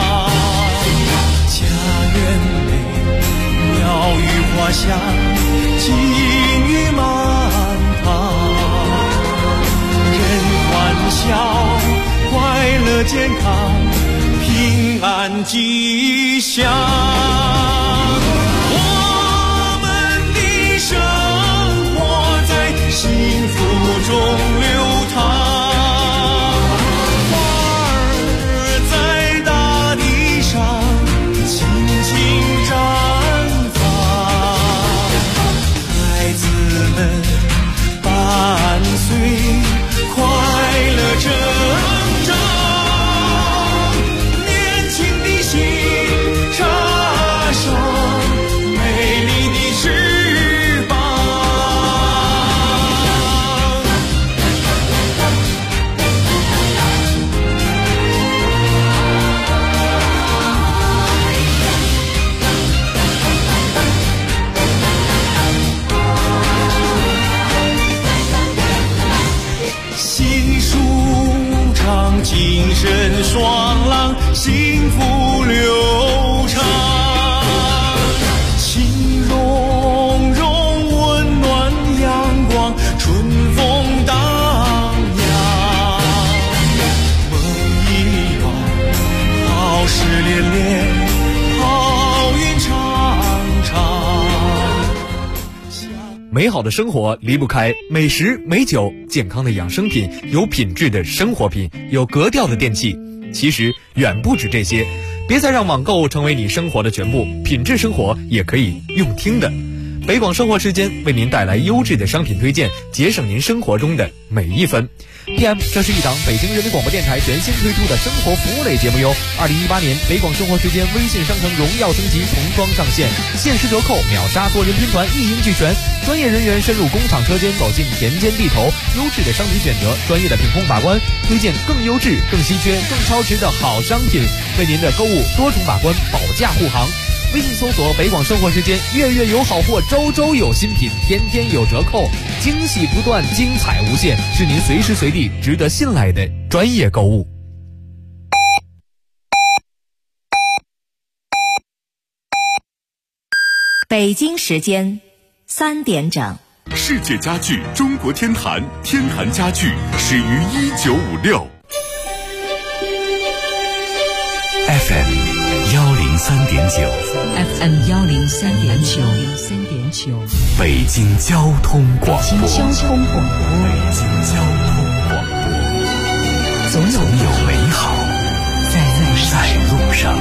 家园内，鸟语花香，金玉满堂。人欢笑，快乐健康，平安吉祥。我们的生活在心美好的生活离不开美食美酒，健康的养生品，有品质的生活品，有格调的电器。其实远不止这些，别再让网购成为你生活的全部，品质生活也可以用听的。北广生活时间为您带来优质的商品推荐，节省您生活中的每一分。PM， 这是一档北京人民广播电台全新推出的生活服务类节目哟。2018年北广生活时间微信商城荣耀升级，重装上线，限时折扣，秒杀多人拼团，一应俱全。专业人员深入工厂车间，走进田间地头，优质的商品选择，专业的品控把关，推荐更优质、更稀缺、更超值的好商品，为您的购物多重把关，保驾护航。微信搜索北广生活时间，月月有好货，周周有新品，天天有折扣，惊喜不断，精彩无限，是您随时随地值得信赖的专业购物。 北京时间3点整。 世界家具中国天坛，天坛家具始于1956。 FM 103.9 FM 103.9 北京交通广播。 北京交通广播。 北京交通广播。总有美好在路上。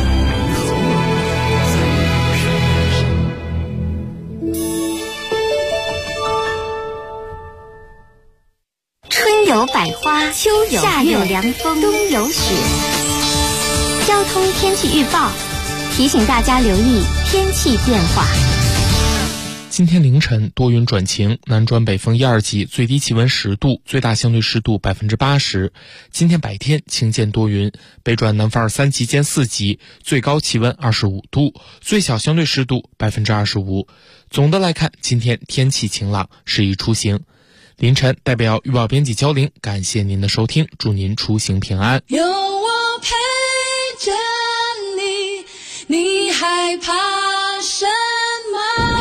春有百花，秋有夏有凉风，冬有雪。交通天气预报提醒大家留意天气变化。 今天凌晨多云转晴，南转北风1、2级，最低气温10度，最大相对湿度80%。今天白天晴间多云，北转南风2、3级见4级，最高气温25度，最小相对湿度25%。总的来看，今天天气晴朗，适宜出行。凌晨代表预报编辑焦玲，感谢您的收听，祝您出行平安。 有我陪着你，你害怕什么？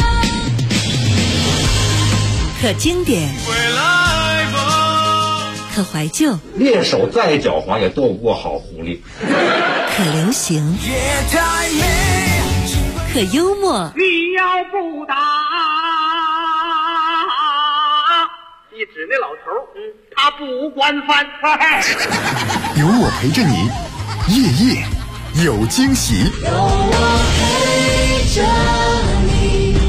可经典，可怀旧， 猎手再狡猾也斗不过好狐狸。 可流行，可幽默。 你要不打，一指那老头，他不惯犯。 有我陪着你，夜夜有惊喜。 有我陪着你。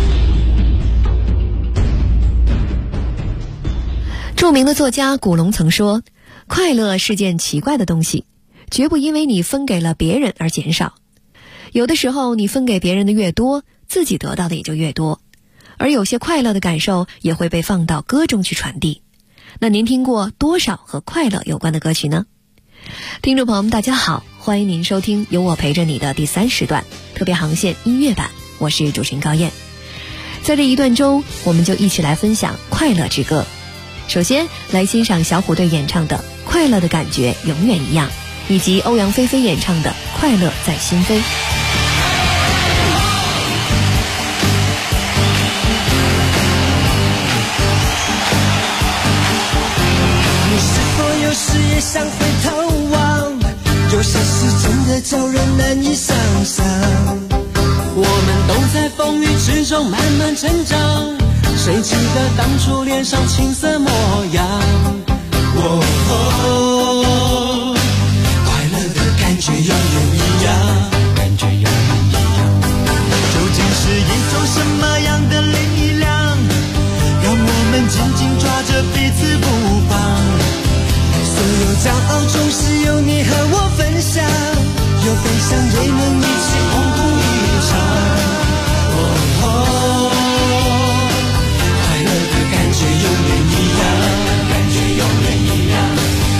著名的作家古龙曾说，快乐是件奇怪的东西，绝不因为你分给了别人而减少。有的时候你分给别人的越多，自己得到的也就越多，而有些快乐的感受也会被放到歌中去传递。那您听过多少和快乐有关的歌曲呢？听众朋友们大家好，欢迎您收听有我陪着你的第3时段特别航线音乐版，我是主持人高燕。在这一段中，我们就一起来分享快乐之歌。首先来欣赏小虎队演唱的《快乐的感觉永远一样》，以及欧阳菲菲演唱的《快乐在心扉》。 你是否有时也想回头望，有些事真的叫人难以想象。我们都在风雨之中慢慢成长，谁记得当初脸上青涩模样？快乐的感觉永远一样，感觉永远一样。究竟是一种什么样的力量，让我们紧紧抓着彼此不放？所有骄傲总是有你和我分享，有悲伤也能一起共度一场。感觉永远一样，感觉永远一样。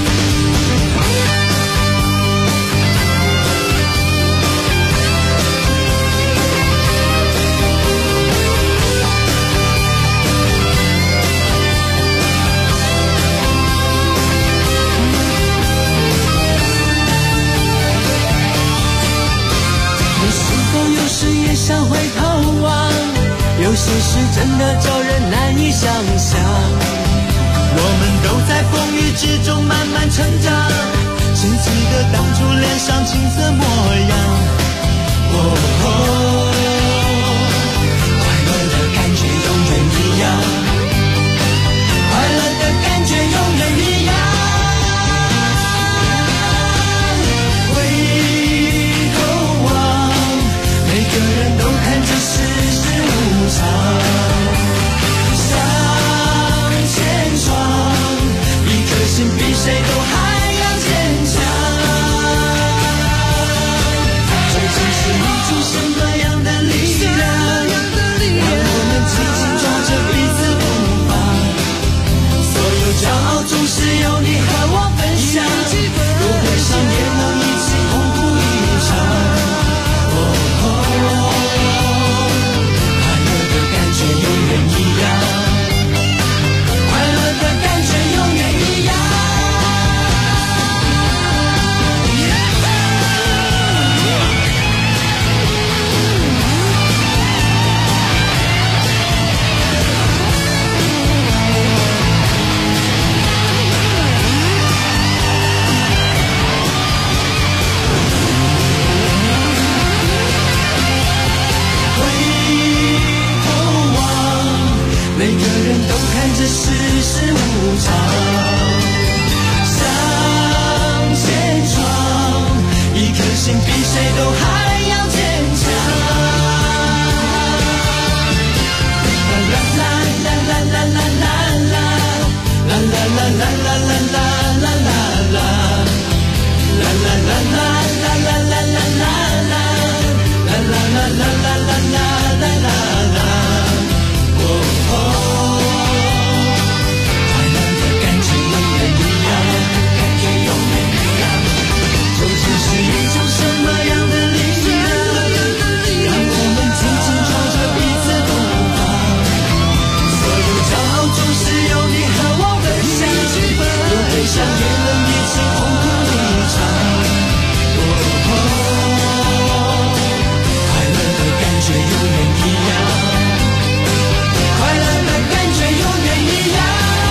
你是否有时也想回头望？有些事真的叫人难以想象，我们都在风雨之中慢慢成长，谁记得当初脸上青涩模样？快乐的感觉永远一样， 看着世事无常，向前闯，一颗心比谁都还要坚强。啦啦啦啦啦啦啦啦，啦啦啦啦啦啦啦啦啦啦，啦啦啦啦啦啦啦啦啦啦，啦啦啦啦啦啦啦啦啦。快乐的感觉永远一样，感觉永远一样。究竟是一种什么样的力量，让我们紧紧抓着彼此不放？所有骄傲总是有你和我分享，有悲伤也能一起痛哭一场。快乐的感觉永远一样，快乐的感觉永远一样。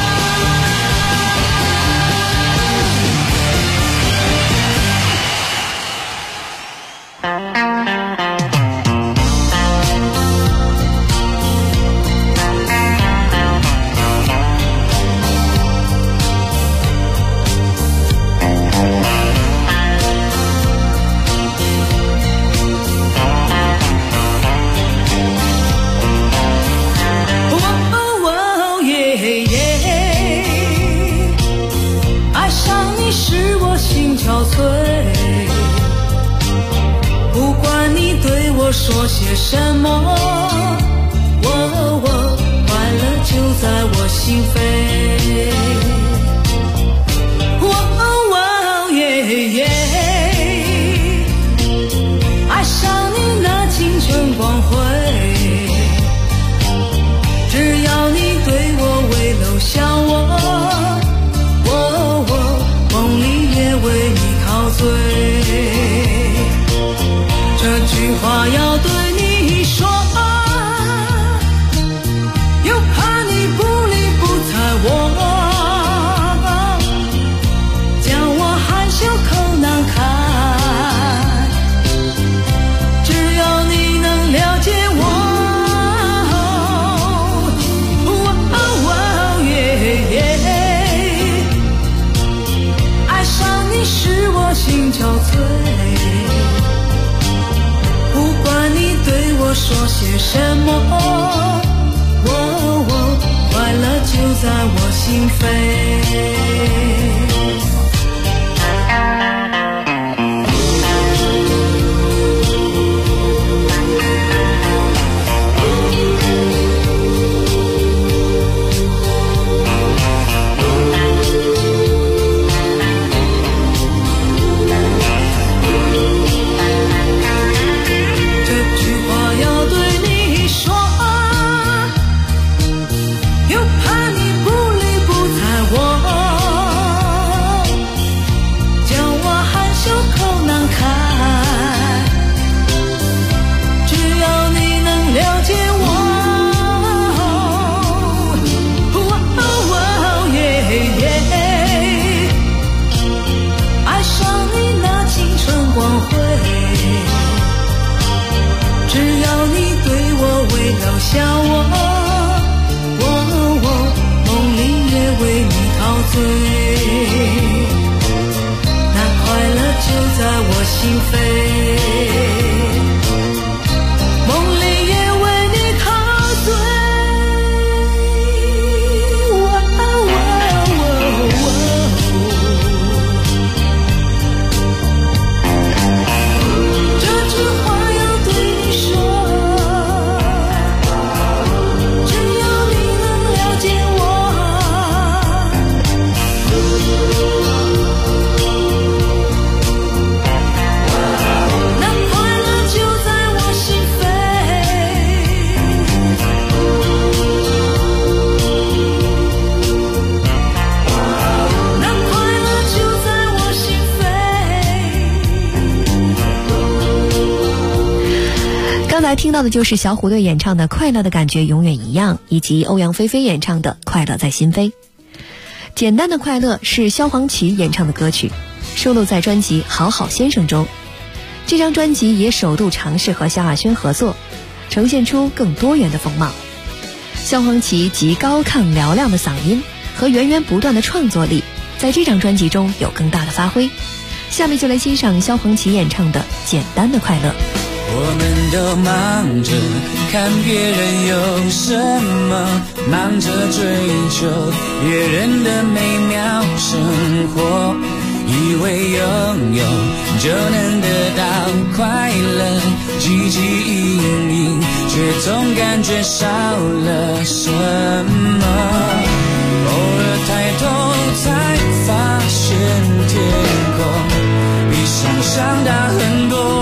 爱上你使我心憔悴，不管你对我说些什么，快乐就在我心扉。爱上你那青春光辉，只要你对我微露笑梦里也为你陶醉。这句话要对你说，又怕你不理不睬我，叫我含羞口难开。只要你能了解我，爱上你使我心憔悴，不管你对我说些什么，快乐就在我心扉。笑梦里也为你陶醉，那快乐就在我心扉。梦里也为你陶醉，这句话要对你说。 刚才听到的就是小虎队演唱的《快乐的感觉永远一样》，以及欧阳菲菲演唱的《快乐在心扉》。简单的快乐是萧煌奇演唱的歌曲，收录在专辑《好好先生》中。这张专辑也首度尝试和萧亚轩合作，呈现出更多元的风貌。 萧煌奇极高亢嘹亮的嗓音和源源不断的创作力，在这张专辑中有更大的发挥。下面就来欣赏萧煌奇演唱的《简单的快乐》。 我们都忙着看别人有什么，忙着追求别人的美妙生活，以为拥有就能得到快乐，汲汲营营，却总感觉少了什么。偶尔抬头才发现天空比想象大很多，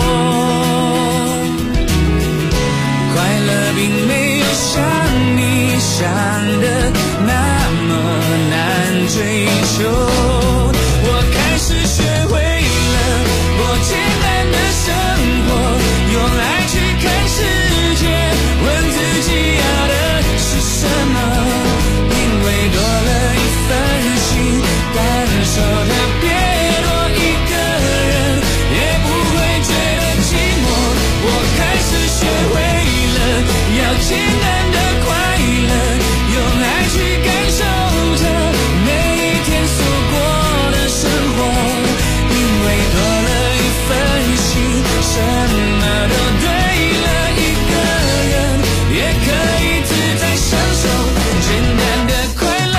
快乐并没有像你想的那么难追求。我开始学会了过简单的生活，用爱去看世界，问自己要的是什么，因为多了一份心，感受特别多，一个人也不会觉得寂寞。我开始学会了要简单的快乐，用爱去感受着每一天所过的生活，因为多了一份心，什么都对了，一个人也可以自在享受简单的快乐。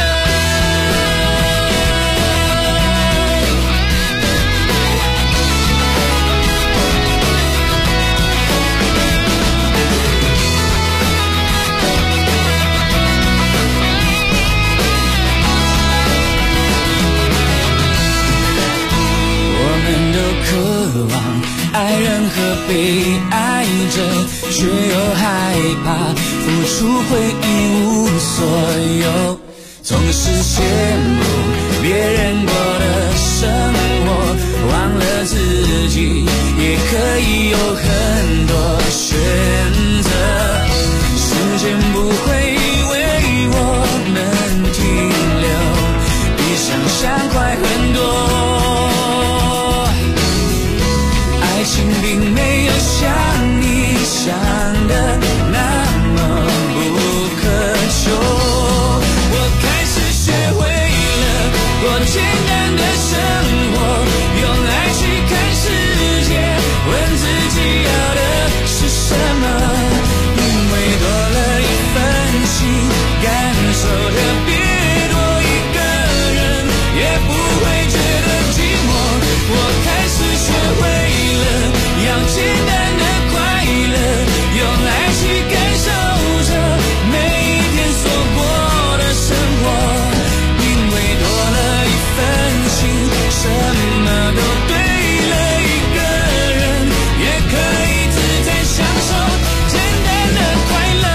渴望爱人和被爱着，却又害怕付出会一无所有，总是羡慕别人过的生活，忘了自己也可以有很多选择，时间不会为我们停留，比想象快很多，爱情并没有像你想的那么不可求。我开始学会了过简单的生活，用爱去看世界，问自己要的是什么，因为多了一份心，感受特别多，一个人也不会觉得寂寞。我开始学会要简单的快乐，用爱去感受着每一天所过的生活，因为多了一份心，什么都对了，一个人也可以自在享受简单的快乐。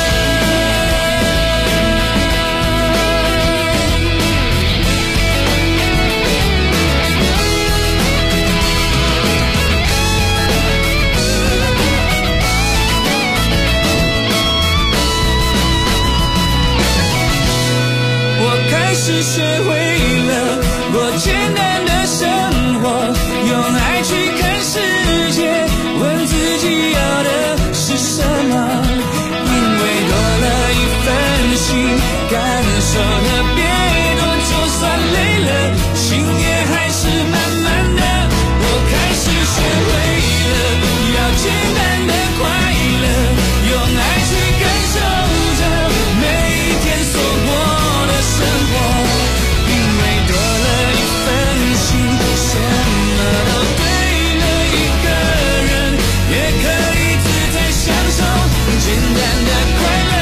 开始学会了过简单的生活，用爱去看世界，问自己要的是什么，因为多了一份心，感受特别多，就算累了，心也还是慢慢的。我开始学会了要简单的快乐，用爱去感受着每一天所过的生活，因为多了一份心，什么都对了，一个人也可以自在享受简单的快乐，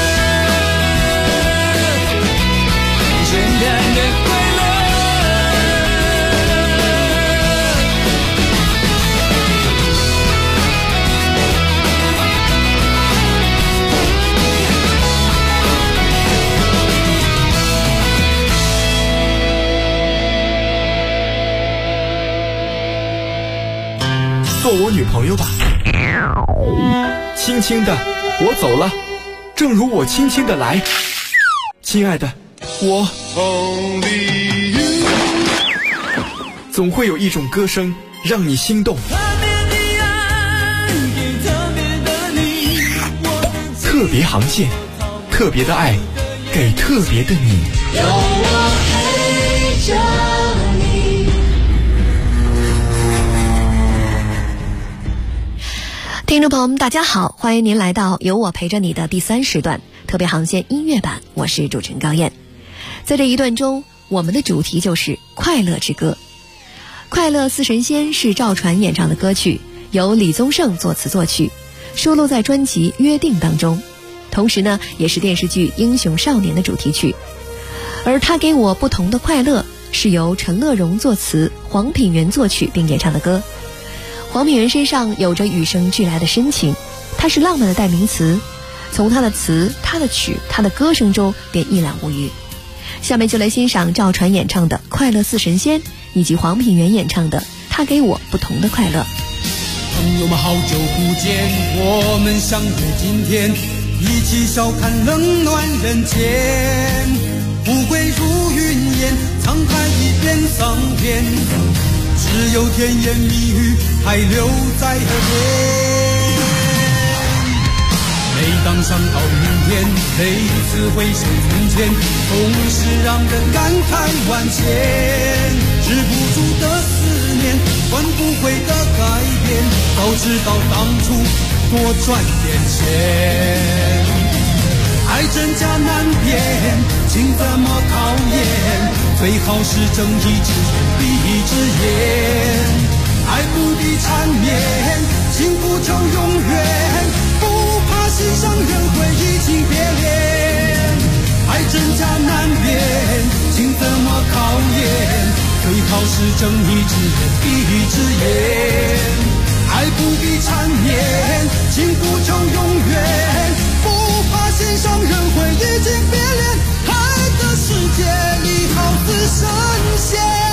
简单的快乐。 做我女朋友吧，轻轻的我走了，正如我轻轻的来，亲爱的，我总会有一种歌声让你心动，特别航线， 特别的爱，给特别的你。 有我陪着你。 听众朋友们大家好，欢迎您来到有我陪着你的第3时段特别航线音乐版，我是主持人高燕。在这一段中，我们的主题就是快乐之歌。快乐似神仙是赵传演唱的歌曲，由李宗盛作词作曲，收录在专辑《约定》当中，同时呢也是电视剧《英雄少年》的主题曲。而他给我不同的快乐是由陈乐融作词，黄品源作曲并演唱的歌。黄品源身上有着与生俱来的深情，他是浪漫的代名词，从他的词、他的曲、他的歌声中便一览无余。下面就来欣赏赵传演唱的《快乐似神仙》，以及黄品源演唱的《他给我不同的快乐》。 朋友们好久不见，我们相约今天，一起笑看冷暖人间。富贵如云烟，沧海一变桑田，只有甜言蜜语还留在耳边。每当想到明天，每次回首从前，总是让人感慨万千。止不住的思念，换不回的改变，早知道当初多赚点钱。爱真假难辨，情怎么考验？最好是睁一只眼闭一只眼。爱不必缠绵，情不求永远，不怕心上人会移情别恋。爱真假难辨，情怎么考验？最好是睁一只眼闭一只眼。爱不必缠绵，情不求永远，不怕心上人会移情别恋。爱的世界里好似神仙。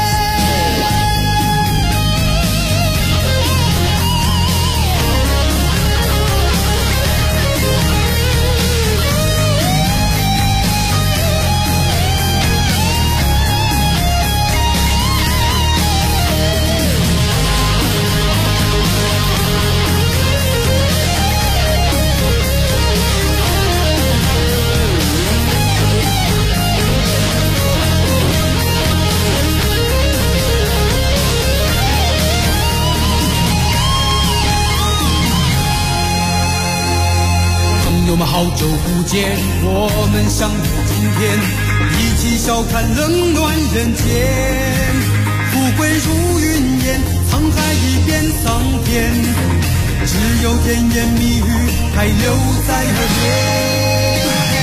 我们好久不见，我们相约今天，一起笑看冷暖人间。富贵如云烟，沧海一变桑田，只有甜言蜜语还留在耳边。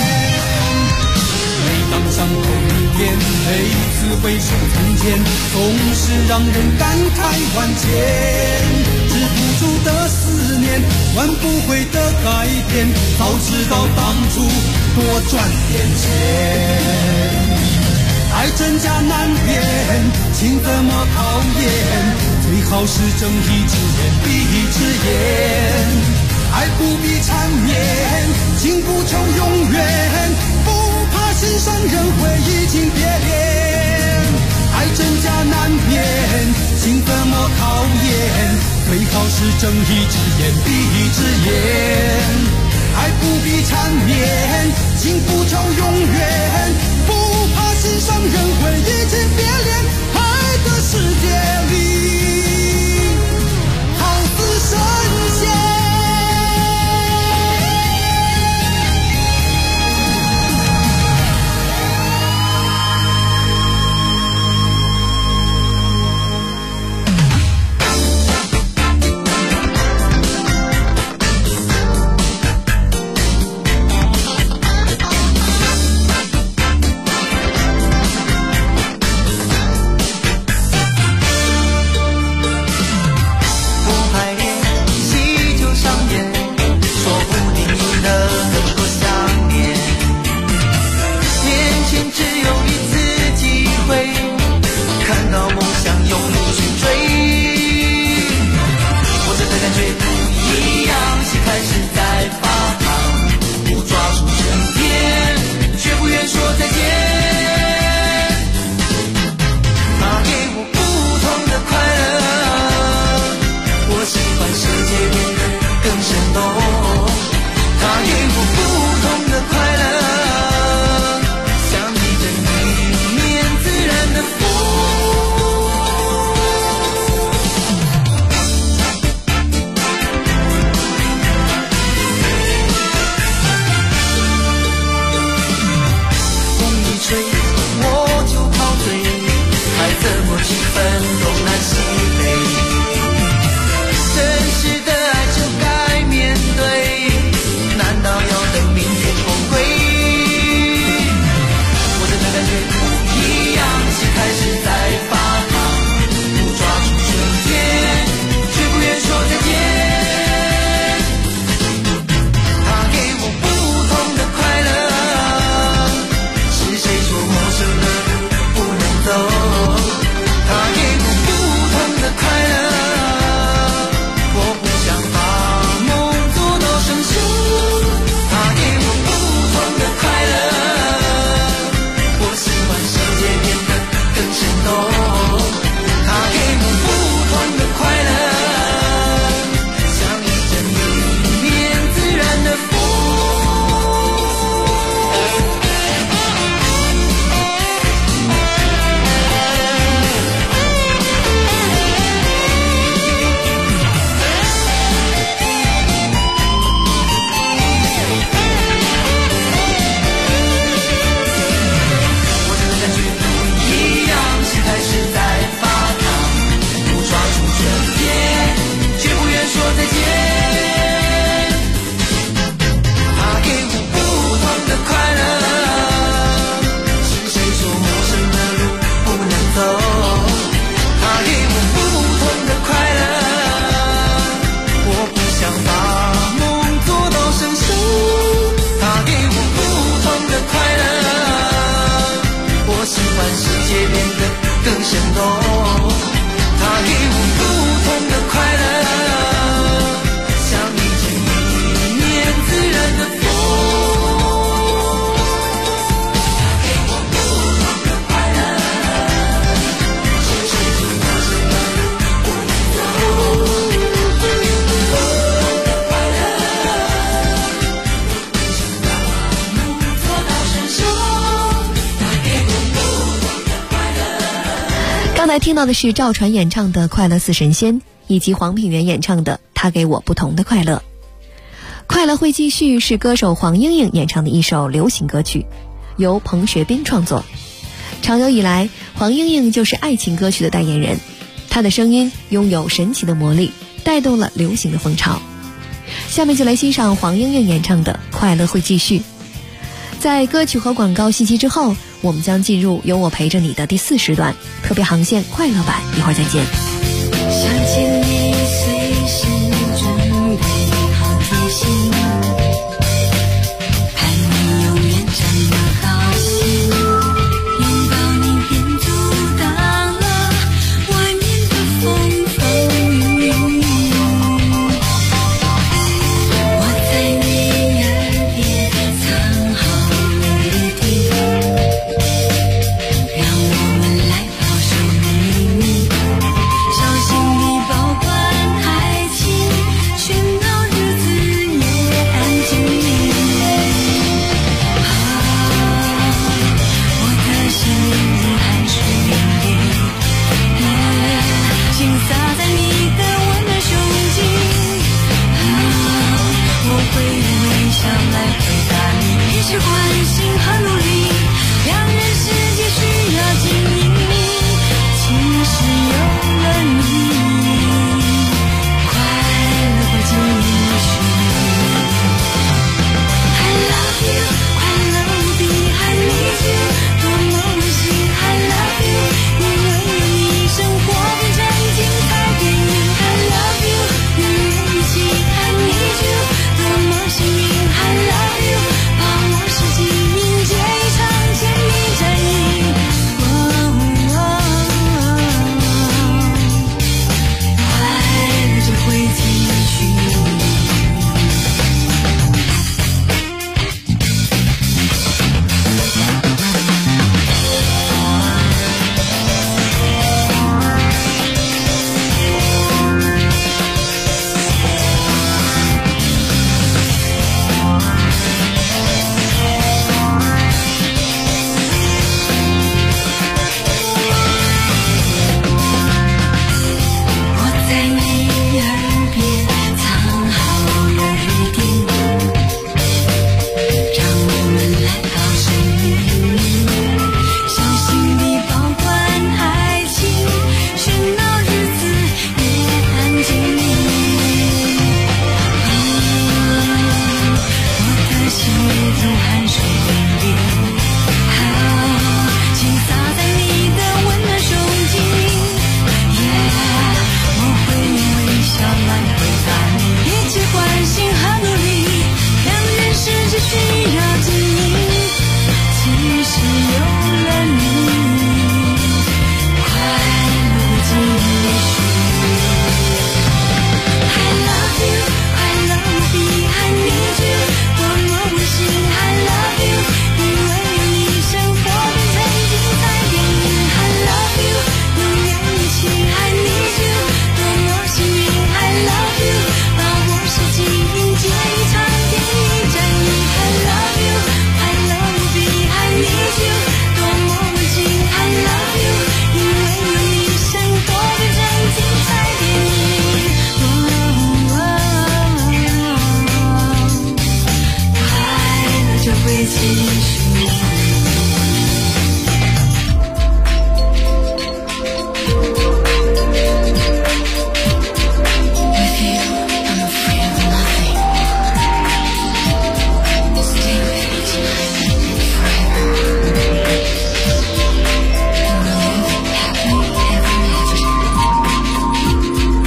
每当想到明天，每次回首从前，总是让人感慨万千。止不住的思念，换不回的改变，早知道当初多赚点钱。爱真假难辨，情怎么考验？最好是睁一只眼闭一只眼。爱不必缠绵，情不求永远，不怕心上人会移情别恋。爱真假难辨，情怎么考验？最好是睁一只眼闭一只眼。爱不必缠绵，情不求永远，不怕心上人会移情别恋。爱的世界里好似神仙。 来听到的是赵传演唱的《快乐似神仙》，以及黄品源演唱的《他给我不同的快乐》。快乐会继续是歌手黄莺莺演唱的一首流行歌曲，由彭学斌创作。长久以来，黄莺莺就是爱情歌曲的代言人，她的声音拥有神奇的魔力，带动了流行的风潮。下面就来欣赏黄莺莺演唱的《快乐会继续》。在歌曲和广告信息之后，我们将进入有我陪着你的第4时段特别航线快乐版，一会儿再见。 想见你随时准备好贴心，盼你永远这么高兴，拥抱你便阻挡了外面的风风雨雨。我在你耳边藏好约定，让我们来保守秘密，小心地保管爱情，喧闹日子也安静。我的心如汗水淋漓，倾洒在你的温暖胸襟。我会微笑来回答你一切关心和努力，两人世界需要经营，其实有了你，快乐会继续。I love you， 快乐无比 I need you， 多么温馨 I love you， 因为有你生活变成精彩电影。I love you， 永远一起 I need you， 多么幸运 I love you， 把握时机迎接一场甜蜜战役。快乐就会继续。我在你耳边藏好约定，让我们来保守秘密，小心地保管爱情，喧闹日子也安静。我的心如汗水淋漓，倾洒在你的温暖胸襟。我会微笑来回答你一切关心和努力，两人世界需要经营，其实有了你，快乐会继续。I love you， 快乐无比 I need you， 多么温馨 I love you， 因为有你生活变成精彩电影。I love you， 永远一起 I need you， 多么幸运 I love you， 把握时机迎接一场甜蜜战役。I love you， 快乐无比 I need you， 多么温馨 I love you， 因为有你生活变成精彩电影。快乐就会继续。With you, I'm afraid of nothing. Stay with me tonight and forever. And live happily ever after.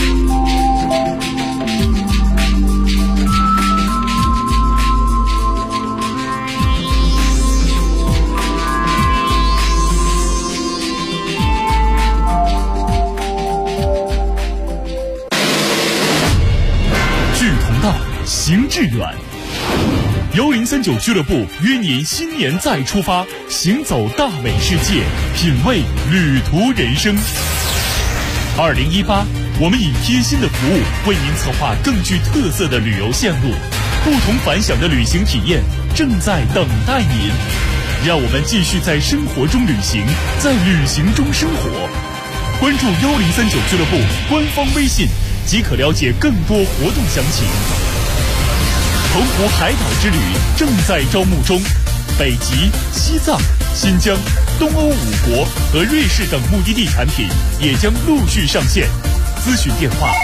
志同道，行致远。1039俱乐部约您新年再出发，行走大美世界，品味旅途人生。2018，我们以贴心的服务为您策划更具特色的旅游线路，不同凡响的旅行体验正在等待您。让我们继续在生活中旅行，在旅行中生活。 关注1039俱乐部官方微信，即可了解更多活动详情。澎湖海岛之旅正在招募中，北极、西藏、新疆、东欧5国和瑞士等目的地产品也将陆续上线。咨询电话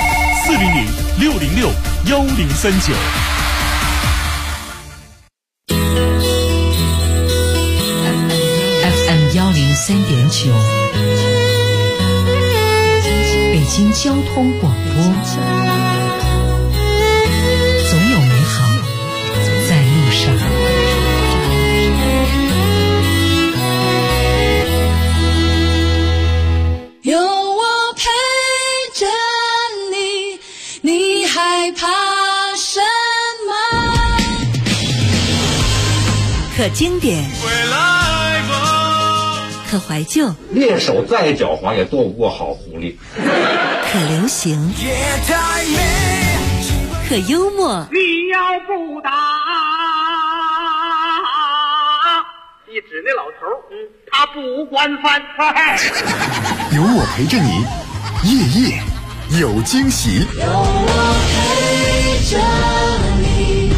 400-606-1039。 FM 103.9，北京交通广播，总有美好在路上。 有我陪着你，你害怕什么？ 可经典，可怀旧， 猎手再狡猾也斗不过好狐狸。 可流行，可幽默。 你要不打，一指那老头，他不惯犯。 有我陪着你，夜夜有惊喜。 有我陪着你。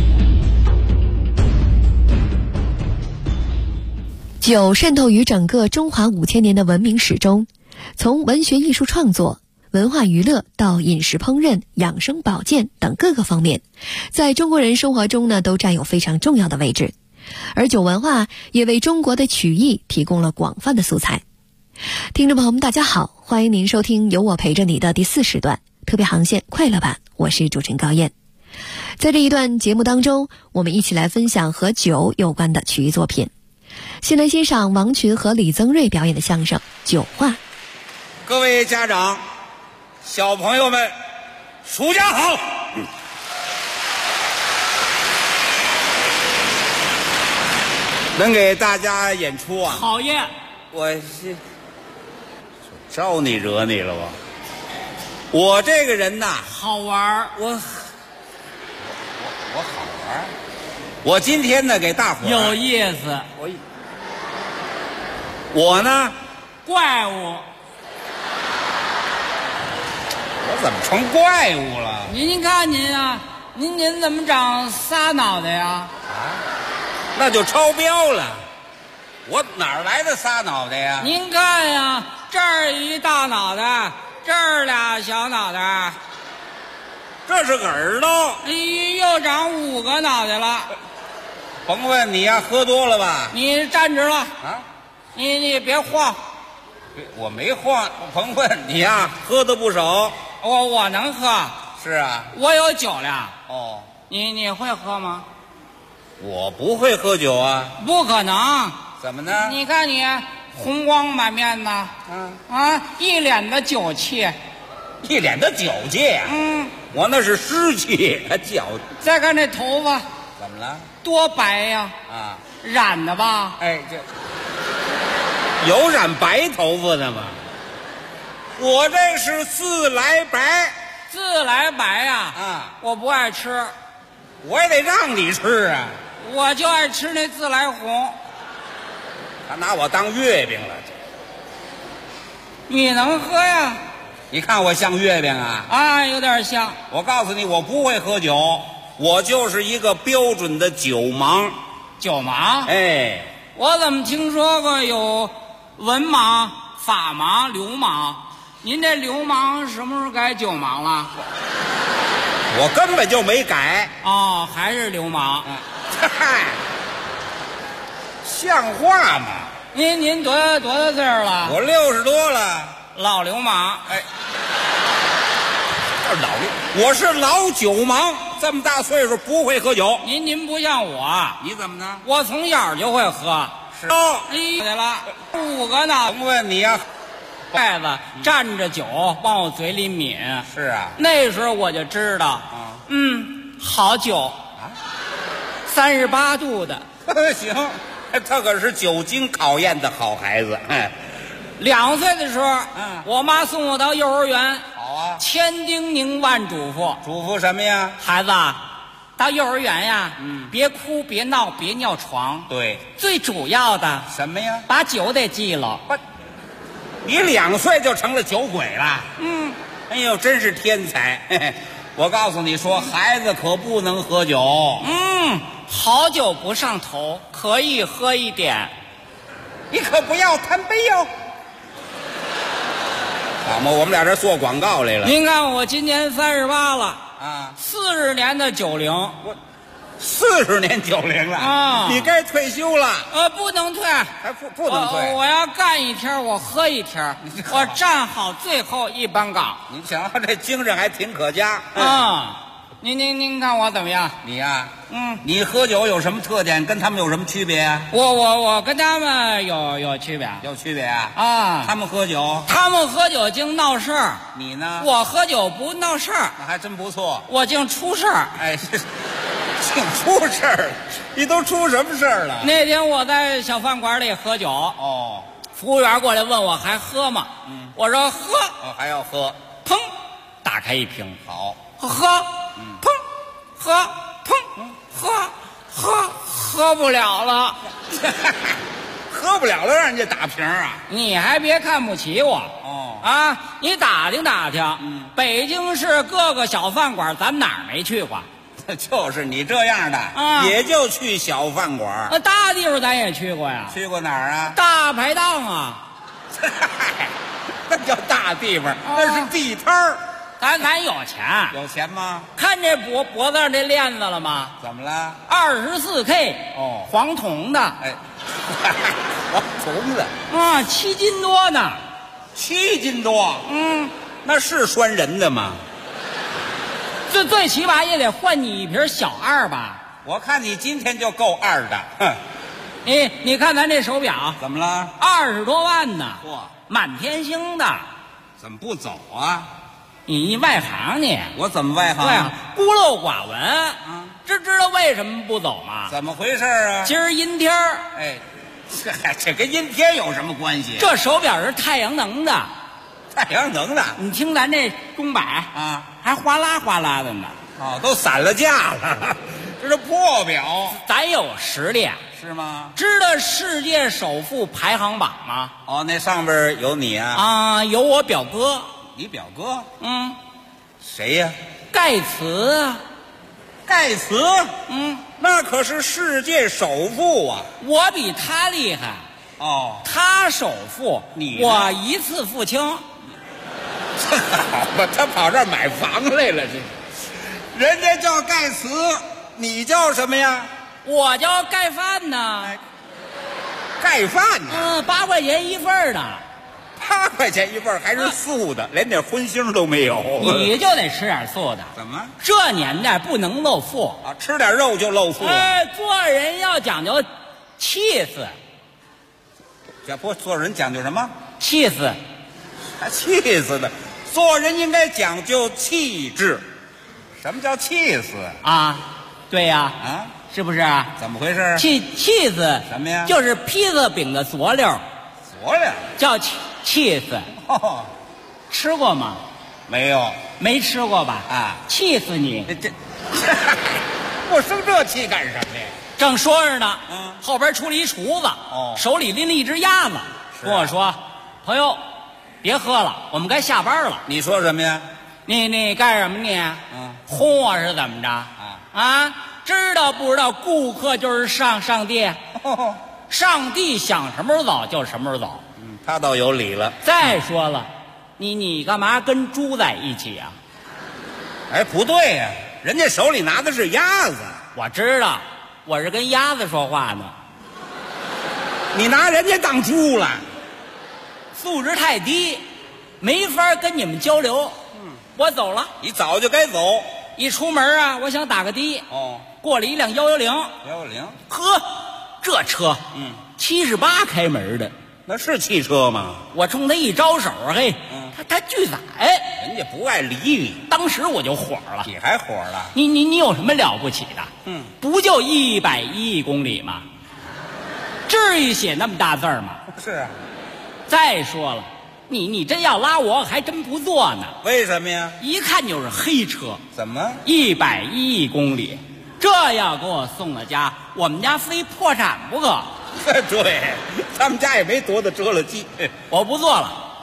酒渗透于整个中华5000年的文明史中，从文学艺术创作、文化娱乐到饮食烹饪、养生保健等各个方面，在中国人生活中呢都占有非常重要的位置。而酒文化也为中国的曲艺提供了广泛的素材。听众朋友们大家好，欢迎您收听有我陪着你的第4时段特别航线快乐版，我是主持人高燕。在这一段节目当中，我们一起来分享和酒有关的曲艺作品。先来欣赏王群和李增瑞表演的相声《酒话》。 各位家长、小朋友们，暑假好！能给大家演出啊？ 讨厌！ 我是招你惹你了吧？我这个人呐， 好玩。 我好玩。我今天呢，给大伙儿有意思。 我呢， 怪物。 我怎么成怪物了？ 您看您啊，您怎么长仨脑袋呀？ 那就超标了。我哪儿来的仨脑袋呀？ 您看呀，这儿一大脑袋，这儿俩小脑袋， 这是耳朵。 又长5个脑袋了。 甭问你呀，喝多了吧？ 你站直了啊！你别晃。 我没晃。甭问你呀，喝的不少。 我能喝。 是啊， 我有酒量。 哦， 你会喝吗？ 我不会喝酒啊。 不可能。 怎么呢？ 你看你红光满面的，一脸的酒气。 一脸的酒气啊？我那是湿气，脚。 再看这头发， 怎么了？ 多白呀！染的吧？ 哎，这有染白头发的吗？我这是自来白。 自来白呀？我不爱吃。 我也得让你吃啊！ 我就爱吃那自来红。 他拿我当月饼了。 你能喝呀？ 你看我像月饼啊？ 有点像。 我告诉你，我不会喝酒，我就是一个标准的酒盲。 酒盲？ 哎， 我怎么听说过有文盲、法盲、流氓？您这流氓什么时候改酒盲了？ 我根本就没改。 还是流氓。 嗨，像话吗？ 您多大岁数了？ 我60多了。 老流氓。 哎，我是老酒盲，这么大岁数不会喝酒。 您不像我。 你怎么呢？ 我从小就会喝。 是对了，5个脑。 甭问你呀， 筷子蘸着酒往我嘴里抿。 是啊， 那时候我就知道，好酒，38度的。 行，他可是久经考验的好孩子。 2岁的时候，我妈送我到幼儿园。 好啊， 千叮咛万嘱咐。 嘱咐什么呀？ 孩子，到幼儿园呀，别哭，别闹，别尿床。 对， 最主要的什么呀？ 把酒得记了。 你2岁就成了酒鬼了？ 嗯， 哎呦，真是天才！嘿嘿，我告诉你说，孩子可不能喝酒。 嗯，好酒不上头，可以喝一点。 你可不要贪杯哟。好嘛，我们俩这做广告来了。 您看我今年38了啊 ，40年的酒龄。 我40年酒龄了啊！ 你该退休了。 不能退， 还不能退。 我要干一天，我喝一天，我站好最后一班岗。 你瞧，这精神还挺可嘉啊！您看我怎么样？ 你呀， 嗯， 你喝酒有什么特点？跟他们有什么区别啊？ 我跟他们有区别， 有区别啊！ 啊， 他们喝酒净闹事儿， 你呢？ 我喝酒不闹事儿， 那还真不错。 我净出事儿。 哎，净出事儿，你都出什么事儿了？ 那天我在小饭馆里喝酒， 哦， 服务员过来问我还喝吗？ 嗯， 我说喝。 哦，还要喝。 砰，打开一瓶， 好， 喝。砰，喝，砰，喝不了了， 喝不了了，让人家打瓶啊！ 你还别看不起我哦啊！你打听，北京市各个小饭馆，咱哪儿没去过？ 就是你这样的啊， 也就去小饭馆。 大地方咱也去过呀。 去过哪儿啊？ 大排档啊， 那叫大地方，那是地摊儿。 咱有钱， 有钱吗？ 看这脖子上这链子了吗？ 怎么了 ？24K 哦， 黄铜的， 哎，黄铜的啊，7斤多呢 ，7斤多， 嗯， 那是拴人的吗？ 最起码也得换你一瓶小2吧？ 我看你今天就够2的，哼。 你看咱这手表怎么了 ？20多万呢， 嚯， 满天星的， 怎么不走啊？ 你外行你？ 我怎么外行？ 对啊，孤陋寡闻。知道为什么不走吗？ 怎么回事啊？ 今儿阴天儿。 哎，这跟阴天有什么关系？ 这手表是太阳能的。 太阳能的？ 你听咱这钟摆啊， 还哗啦哗啦的呢。 哦，都散了架了，这是破表。 咱有实力啊。 是吗？ 知道世界首富排行榜吗？ 哦，那上边有你啊？ 啊，有我表哥。 你表哥？ 嗯， 谁呀？ 盖茨啊。 盖茨？ 嗯， 那可是世界首富啊！ 我比他厉害。 哦， 他首富， 你我一次付清。 好吧，他跑这儿买房来了，这人家叫盖茨，你叫什么呀？ 我叫盖饭呢。 盖饭呢 ？8块钱一份的。 8块钱一份还是素的，连点荤腥都没有。 你就得吃点素的。 怎么？ 这年代不能露富啊！吃点肉就露富了。 哎，做人要讲究气势。 做人讲究什么？ 气势。 还气势呢？做人应该讲究气质。什么叫气势啊？对呀。 啊， 是不是啊？ 怎么回事？ 气势什么呀？ 就是披萨饼的佐料。 佐料叫气势。 哦， 吃过吗？ 没有， 没吃过吧？ 啊， 气死你！ 这，我生这气干什么呀？ 正说着呢，后边出了一厨子，手里拎了一只鸭子，跟我说：“朋友，别喝了，我们该下班了。” 你说什么呀？ 你干什么你？轰我是怎么着？啊，知道不知道？顾客就是上帝，上帝想什么时候走就什么时候走。 他倒有理了。 再说了，你干嘛跟猪在一起呀？ 哎，不对呀，人家手里拿的是鸭子。 我知道，我是跟鸭子说话呢。 你拿人家当猪了， 素质太低，没法跟你们交流。我走了。 你早就该走。 一出门啊，我想打个的。过了一辆110。呵，这车，78开门的。 那是汽车吗？ 我冲他一招手，嘿，他拒载， 人家不爱理你。 当时我就火了。 你还火了？ 你有什么了不起的？不就110亿公里吗？至于写那么大字吗？ 是啊。 再说了，你真要拉我，还真不坐呢。 为什么呀？ 一看就是黑车。 怎么 ？110亿公里，这要给我送到家，我们家非破产不可。 对，他们家也没多大折了机。 我不做了。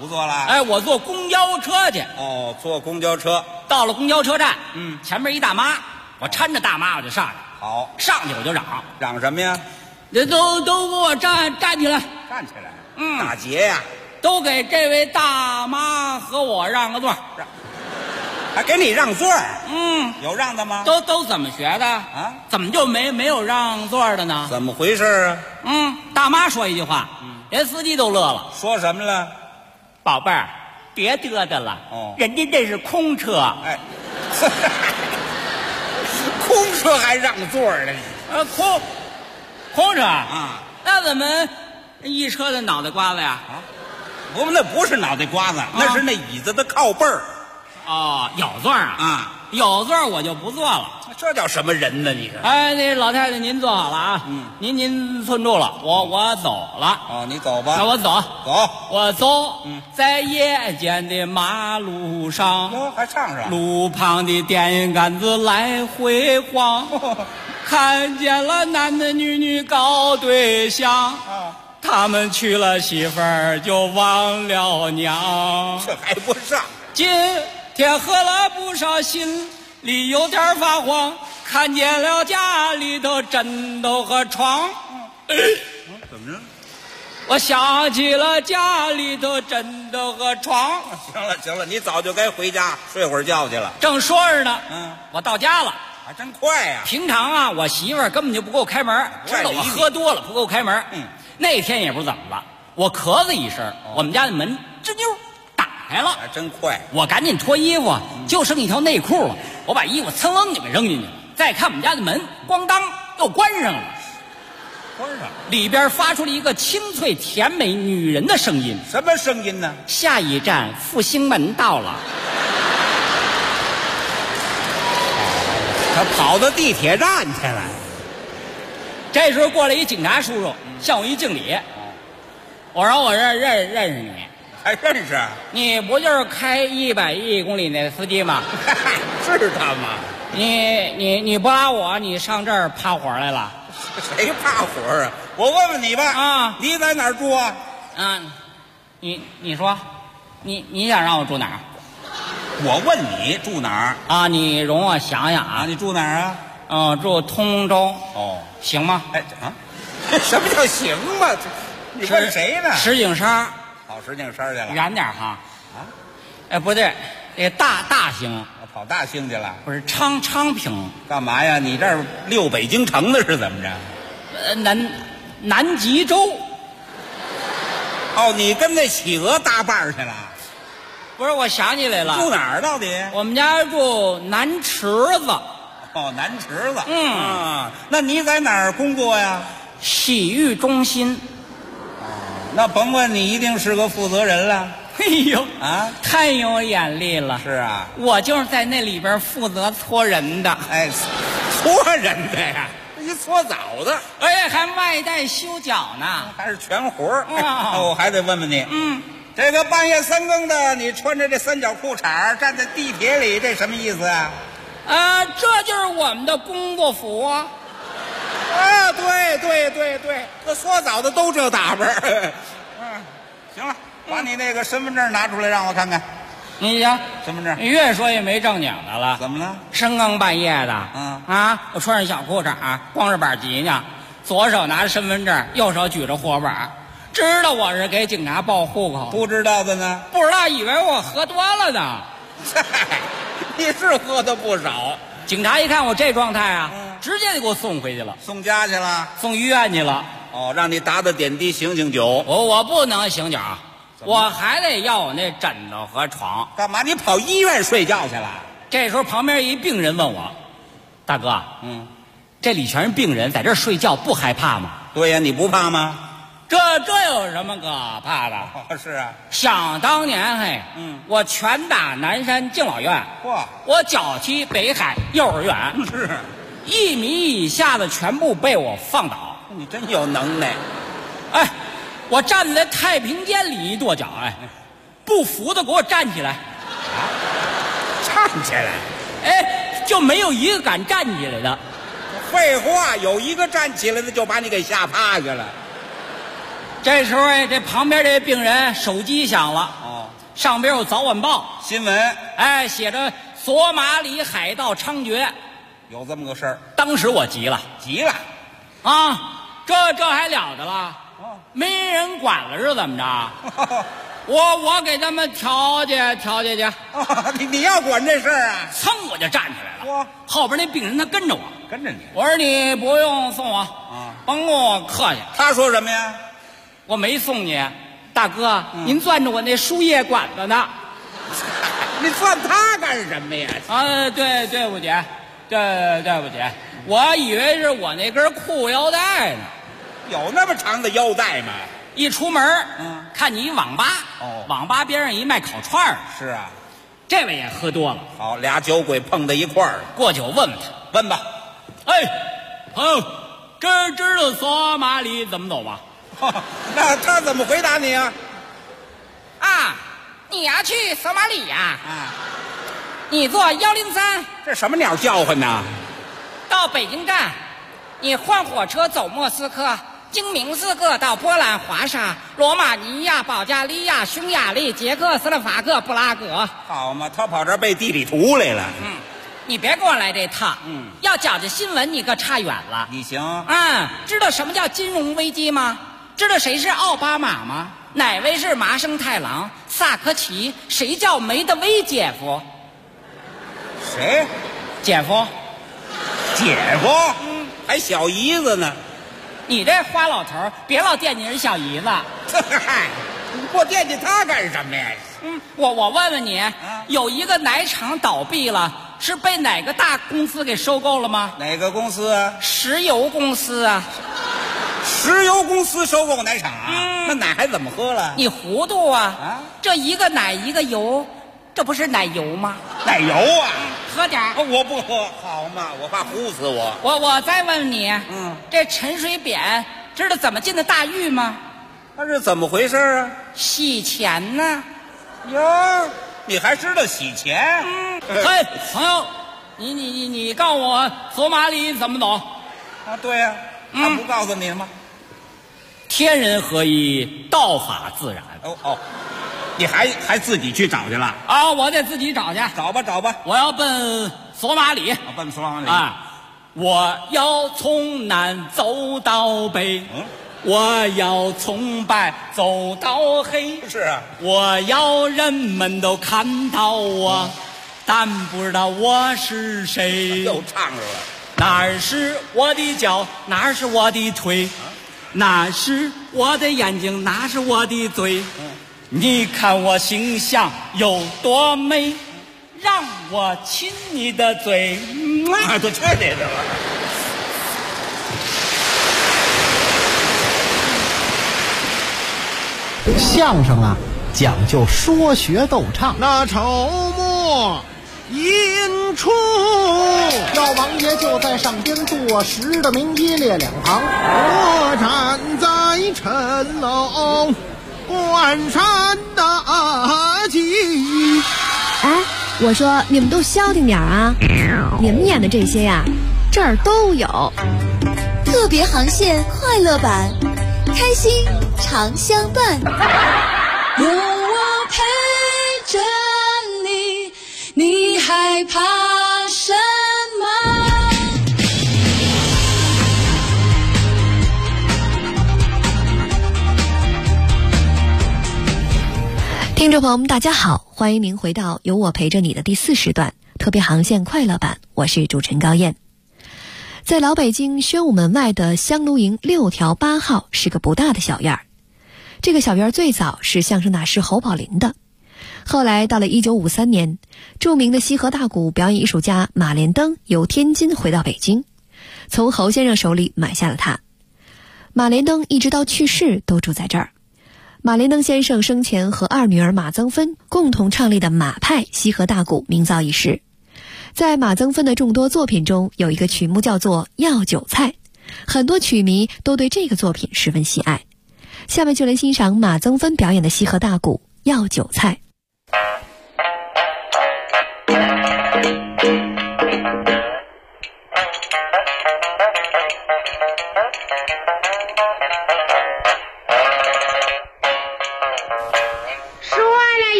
不坐了。 哎，我坐公交车去。 哦，坐公交车。 到了公交车站，前面一大妈，我搀着大妈我就上去。 好， 上去我就嚷什么呀？ 都给我站起来！ 站起来！大姐呀， 都给这位大妈和我让个座。 还给你让座？有让的吗？ 都怎么学的啊？怎么就没有让座的呢？ 怎么回事啊？ 大妈说一句话，连司机都乐了。 说什么了？ 宝贝儿，别嘚嘚了。人家这是空车。 哎，空车还让座呢？ 空车啊？那怎么一车的脑袋瓜子呀？ 不，那不是脑袋瓜子，那是那椅子的靠背儿。 哦，有座啊？有座我就不坐了。 这叫什么人呢？你说？ 哎，那老太太您坐好了啊。您寸住了，我走了。 哦，你走吧。 那我走。我走。在夜间的马路上， 还唱上。 路旁的电杆子来回晃，看见了男的女搞对象。他们娶了媳妇儿就忘了娘。 这还不上？ 今天喝了不少，心里有点发慌，看见了家里头枕头和床。 怎么着？ 我想起了家里头枕头和床。 行了，你早就该回家睡会儿觉去了。 正说着呢，我到家了， 还真快呀。 平常啊，我媳妇儿根本就不给我开门，知道我喝多了不给我开门。那天也不知道怎么了，我咳嗽一声，我们家的门吱溜打开了， 还真快。 我赶紧脱衣服，就剩一条内裤了，我把衣服噌楞就给扔进去了。再看我们家的门，咣当又关上了。里边发出了一个清脆甜美女人的声音。 什么声音呢？ 下一站复兴门到了。 他跑到地铁站去了。 这时候过来一警察叔叔，向我一敬礼。我说我认识你。 还认识？ 你不就是开110公里那司机吗？ 是他吗？ 你不拉我，你上这儿趴活来了？ 谁趴活啊？我问问你吧。啊，你在哪儿住啊？ 你说，你想让我住哪儿？ 我问你住哪儿啊？你容我想想啊。 你住哪儿啊？ 住通州。 哦， 行吗？ 哎啊，什么叫行吗？你问谁呢？ 石景山。 跑石景山去了。 远点哈。啊？哎，不对，这大兴。 跑大兴去了？ 不是昌平。 干嘛呀？你这儿溜北京城的是怎么着？ 南极洲。 哦，你跟那企鹅搭伴去了？ 不是，我想起来了。 住哪儿到底？ 我们家住南池子。 哦，南池子。那你在哪儿工作呀？ 洗浴中心。 那甭问，你一定是个负责人了。 哎呦啊， 太有眼力了。 是啊， 我就是在那里边负责搓人的。 哎，搓人的呀，一搓澡的， 哎，还外带修脚呢， 还是全活儿。我还得问问你，这个半夜3更的，你穿着这三角裤衩站在地铁里，这什么意思啊？ 这就是我们的工作服啊。 对，这搓澡的都这打扮。行了。把你那个身份证拿出来让我看看。 你行， 身份证。 你越说越没正经的了。 怎么了？ 深更半夜的，我穿着小裤衩，光着板急呢，左手拿着身份证，右手举着火把，知道我是给警察报户口。 不知道的呢？ 不知道，以为我喝多了呢。 你是喝的不少。 警察一看我这状态啊，直接就给我送回去了， 送家去了， 送医院去了。 哦，让你打打点滴，醒醒酒。 我不能醒酒。我还得要我那枕头和床。 干嘛？你跑医院睡觉去了？ 这时候旁边一病人问我：“大哥，这里全是病人，在这儿睡觉不害怕吗？” 对呀，你不怕吗？ 这有什么可怕的？ 是啊， 想当年我拳打南山敬老院，我脚踢北海幼儿园， 是 1米以下的全部被我放倒。 你真有能耐。 哎，我站在太平间里一跺脚，不服的给我站起来。 站起来？ 哎，就没有一个敢站起来的。 废话，有一个站起来的就把你给吓趴下了。 这时候这旁边这病人手机响了，上边有早晚报新闻， 写着索马里海盗猖獗， 有这么个事儿。 当时我急了，这还了得了？没人管了是怎么着？我给他们调解去。 你要管这事儿啊？ 噌我就站起来了。后边那病人他跟着我， 跟着你。 我说你不用送我，甭跟我客气。 他说什么呀？ 我没送你，大哥，您攥着我那输液管子呢。 你攥他干什么呀？ 对不起，对不起，我以为是我那根裤腰带呢。 有那么长的腰带吗？ 一出门，看你一网吧，网吧边上一卖烤串儿。 是啊， 这位也喝多了。 好，俩酒鬼碰在一块儿了。 过去我问他， 问吧。 朋友，知道索马里怎么走吗？ 那他怎么回答你啊？ 你要去索马里呀？你坐103。 这什么鸟叫唤呢？ 到北京站，你换火车走莫斯科，经明斯克到波兰、华沙、罗马尼亚、保加利亚、匈牙利、捷克斯洛伐克、布拉格。 好嘛，他跑这儿背地理图来了。 你别跟我来这套。要讲究新闻，你可差远了。 你行。 知道什么叫金融危机吗？知道谁是奥巴马吗？哪位是麻生太郎、萨科齐？谁叫梅德韦姐夫？ 谁？ 姐夫。 还小姨子呢。 你这花老头儿，别老惦记人小姨子。 嗨，你过惦记他干什么呀？ 我问问你，有一个奶厂倒闭了，是被哪个大公司给收购了吗？ 哪个公司啊？ 石油公司啊。 石油公司收购奶厂啊？那奶还怎么喝了？ 你糊涂啊！这一个奶一个油，这不是奶油吗？ 奶油啊！ 喝点儿。 我不喝，好嘛，我怕唬死我。 我再问问你，这陈水扁知道怎么进的大狱吗？ 他是怎么回事啊？ 洗钱呢。 哟，你还知道洗钱？ 朋友，你告诉我索马里怎么走？ 对呀，他不告诉你了吗？ 天人合一，道法自然。 你还自己去找去了？ 我得自己找去。 找吧。 我要奔索马里。 奔索马里我要从南走到北。我要从白走到黑。 是啊。 我要人们都看到我，但不知道我是谁。 又唱着了。 哪儿是我的脚，哪儿是我的腿，哪是我的眼睛，哪是我的嘴。你看我形象有多美，让我亲你的嘴。 都去你的吧。 相声啊，讲究说学逗唱。 那筹末引出， 赵王爷就在上边坐实的名一列两旁， 我站在城楼关山大吉。 我说你们都消停点啊！你们演的这些呀，这儿都有。 特别航线快乐版，开心常相伴。 有我陪着你，你害怕什么？ 听众朋友们大家好，欢迎您回到有我陪着你的第4时段特别航线快乐版，我是主持人高燕。在老北京宣武门外的香炉营6条8号是个不大的小院儿。这个小院最早是相声大师侯宝林的，后来到了1953年，著名的西河大鼓表演艺术家马连登由天津回到北京，从侯先生手里买下了它。马连登一直到去世都住在这儿。马连登先生生前和二女儿马增芬共同创立的马派西河大鼓名噪一时。在马增芬的众多作品中，有一个曲目叫做《药酒菜》，很多曲迷都对这个作品十分喜爱。下面就来欣赏马增芬表演的西河大鼓《药酒菜》。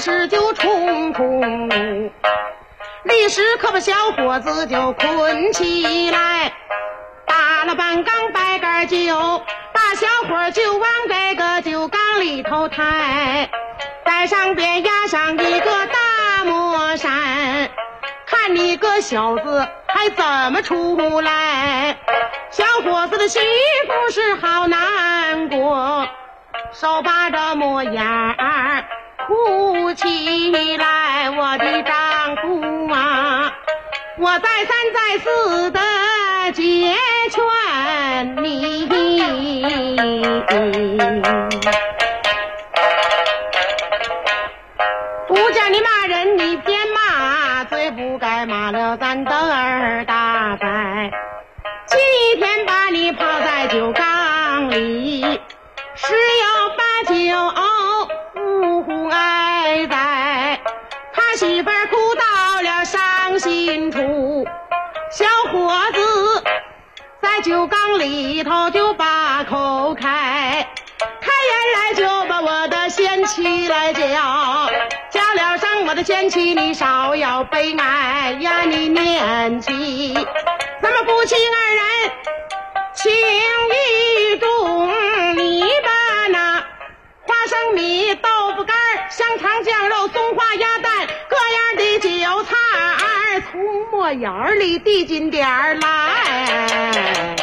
时就冲冲怒，立时可把小伙子就捆起来，打了半缸白干酒，把小伙就往这个酒缸里头抬，在上边压上一个大磨扇，看你个小子还怎么出来。小伙子的媳妇是好难过，手把着磨眼儿哭起来，我的丈夫啊，我再三再四的解劝你，不叫你骂人你偏骂，最不该骂了咱的二大伯，今天把你泡在酒缸里，十有八九呜呼哀哉，他媳妇儿哭到了伤心处，小伙子在酒缸里头就把口开，开眼来就把我的贤妻来叫，叫了声我的贤妻你少要悲哀呀，你念起咱们夫妻二人情意重，你把那花生米豆腐干香肠酱肉松花鸭蛋各样的酒菜儿从磨眼儿里递进点儿来。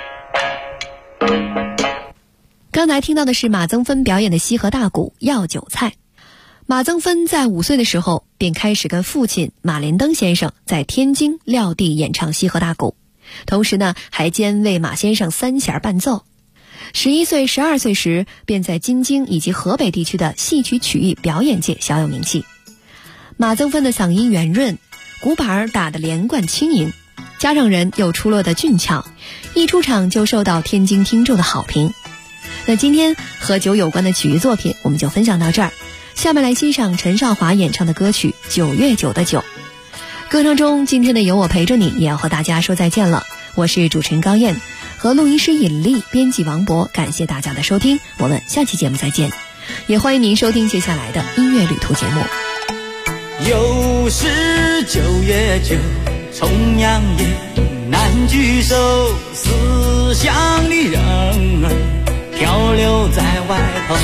刚才听到的是马增芬表演的西河大鼓药酒菜。马增芬在5岁的时候便开始跟父亲马连登先生在天津撂地演唱西河大鼓，同时呢还兼为马先生三弦伴奏。11岁、12岁时便在京津以及河北地区的戏曲曲艺表演界小有名气。马增芬的嗓音圆润，鼓板打得连贯轻盈，家上人又出落得俊俏，一出场就受到天津听众的好评。那今天和酒有关的曲艺作品我们就分享到这儿，下面来欣赏陈少华演唱的歌曲《9月9的9》。歌声中今天的有我陪着你也要和大家说再见了，我是主持人高燕，和录音师尹丽，编辑王博，感谢大家的收听，我们下期节目再见，也欢迎您收听接下来的音乐旅途节目。 又是9月9，重阳夜难聚首，思乡的人儿漂流在外头。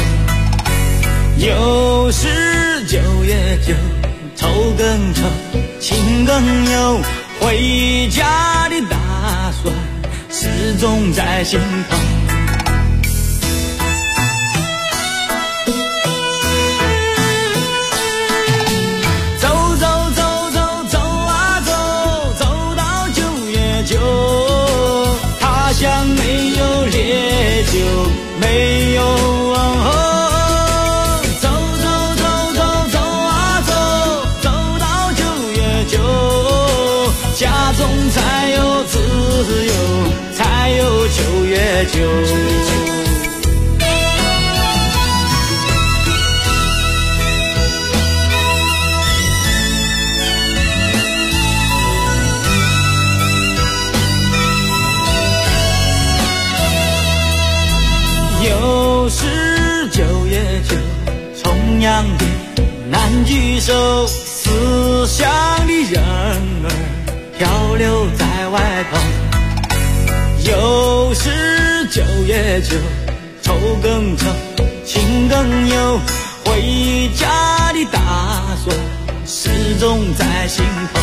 又是9月9，愁更愁，情更有，回家的打算始终在心头。走走走走走啊走，走到9月9，他乡没有烈酒，没有走走走走走啊走，走到9月9，家中才有自由，才有9月9。又是9月9，重阳夜难聚首，思乡的人儿漂流在外头。又是9月9，愁更愁，情更有，回家的打算始终在心头。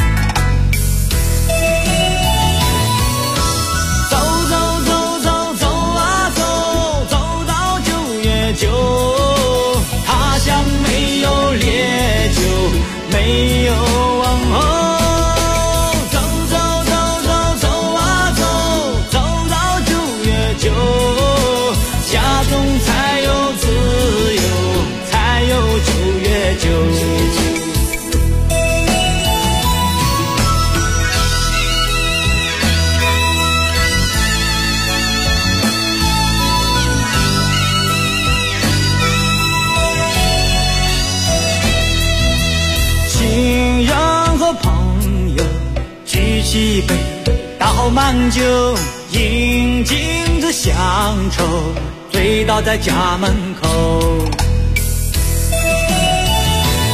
走走走走走啊走，走到9月9，他乡没有烈酒，没有走走走走走啊走，走到9月9，家中才有自由，才有9月9。亲人和朋友举起杯，倒满酒，饮尽这乡愁，醉倒在家门口。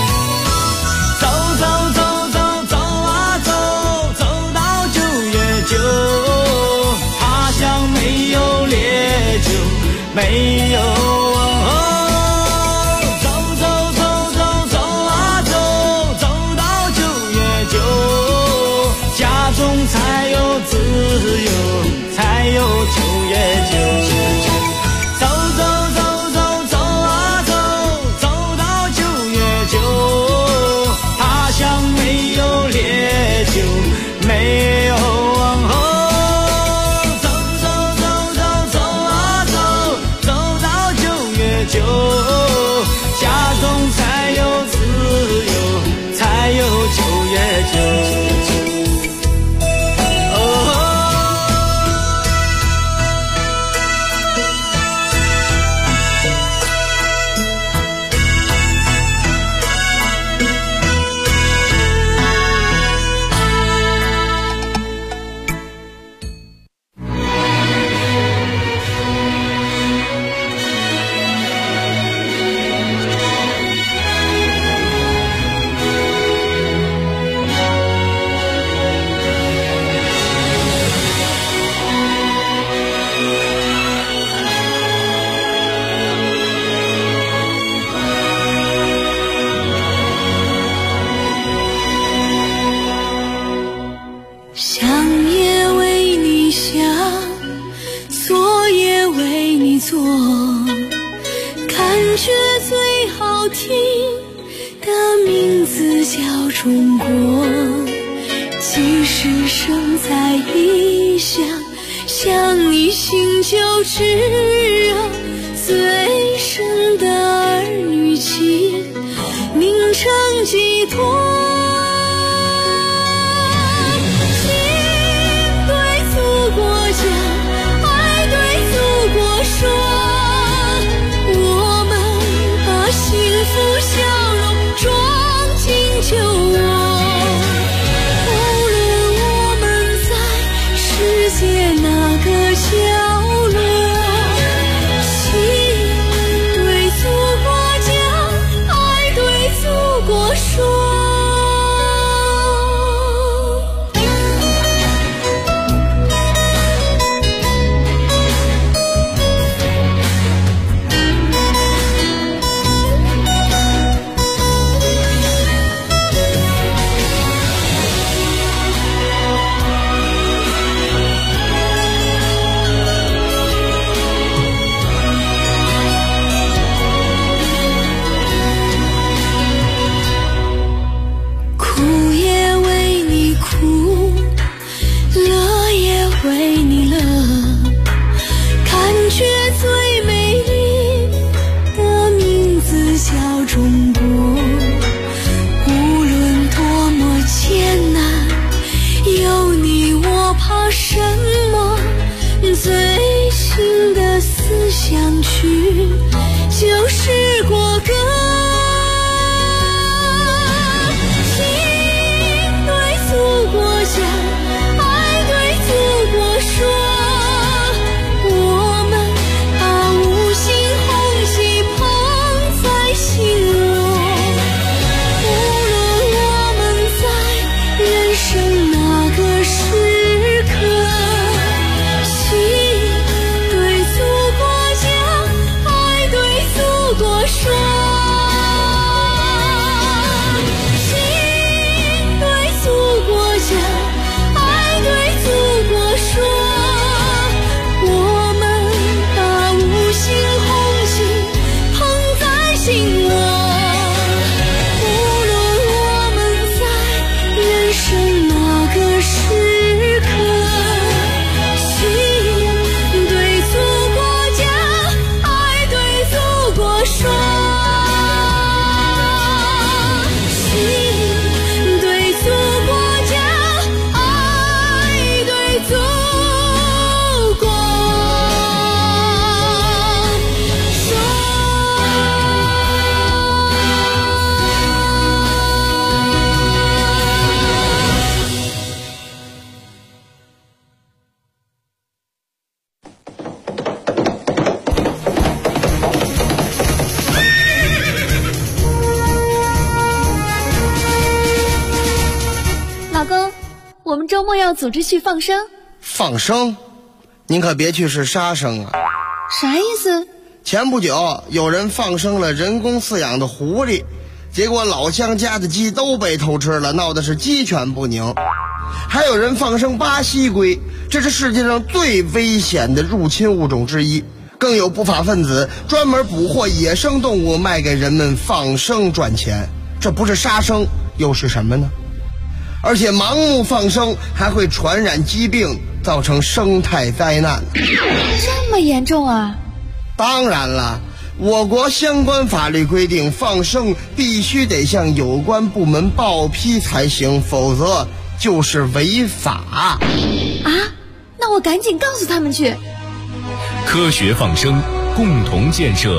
没有问候。走走走走走啊走，走到9月9，家中才有自由，才有9月9。走走走走走啊走，走到9月9，他乡没有烈酒，没有问候。走走走走走啊走，走到9月9，家中才有自由，才有9月9。 中国，即使生在异乡，想你心就炙热。最深的儿女情，凝成寄托。心对祖国讲，爱对祖国说，我们把幸福笑容装进酒窝。无论我们在世界哪个角落，心对祖国讲，爱对祖国说。最新的思想曲就是国歌。心对祖国讲，爱对祖国说，我们把五星红旗捧在心窝。无论我们在人生哪个时刻，说，心对祖国讲，爱对祖国说，我们把五星红旗捧在心窝。无论我们在人生哪个时刻，心对祖国讲，爱对祖国说。 老公，我们周末要组织去放生。 放生？您可别去是杀生啊！ 啥意思？ 前不久有人放生了人工饲养的狐狸，结果老乡家的鸡都被偷吃了，闹的是鸡犬不宁。还有人放生巴西龟，这是世界上最危险的入侵物种之一。更有不法分子专门捕获野生动物卖给人们放生赚钱，这不是杀生又是什么呢？而且盲目放生还会传染疾病，造成生态灾难。 这么严重啊？ 当然了，我国相关法律规定，放生必须得向有关部门报批才行，否则就是违法。 啊？那我赶紧告诉他们去。 科学放生，共同建设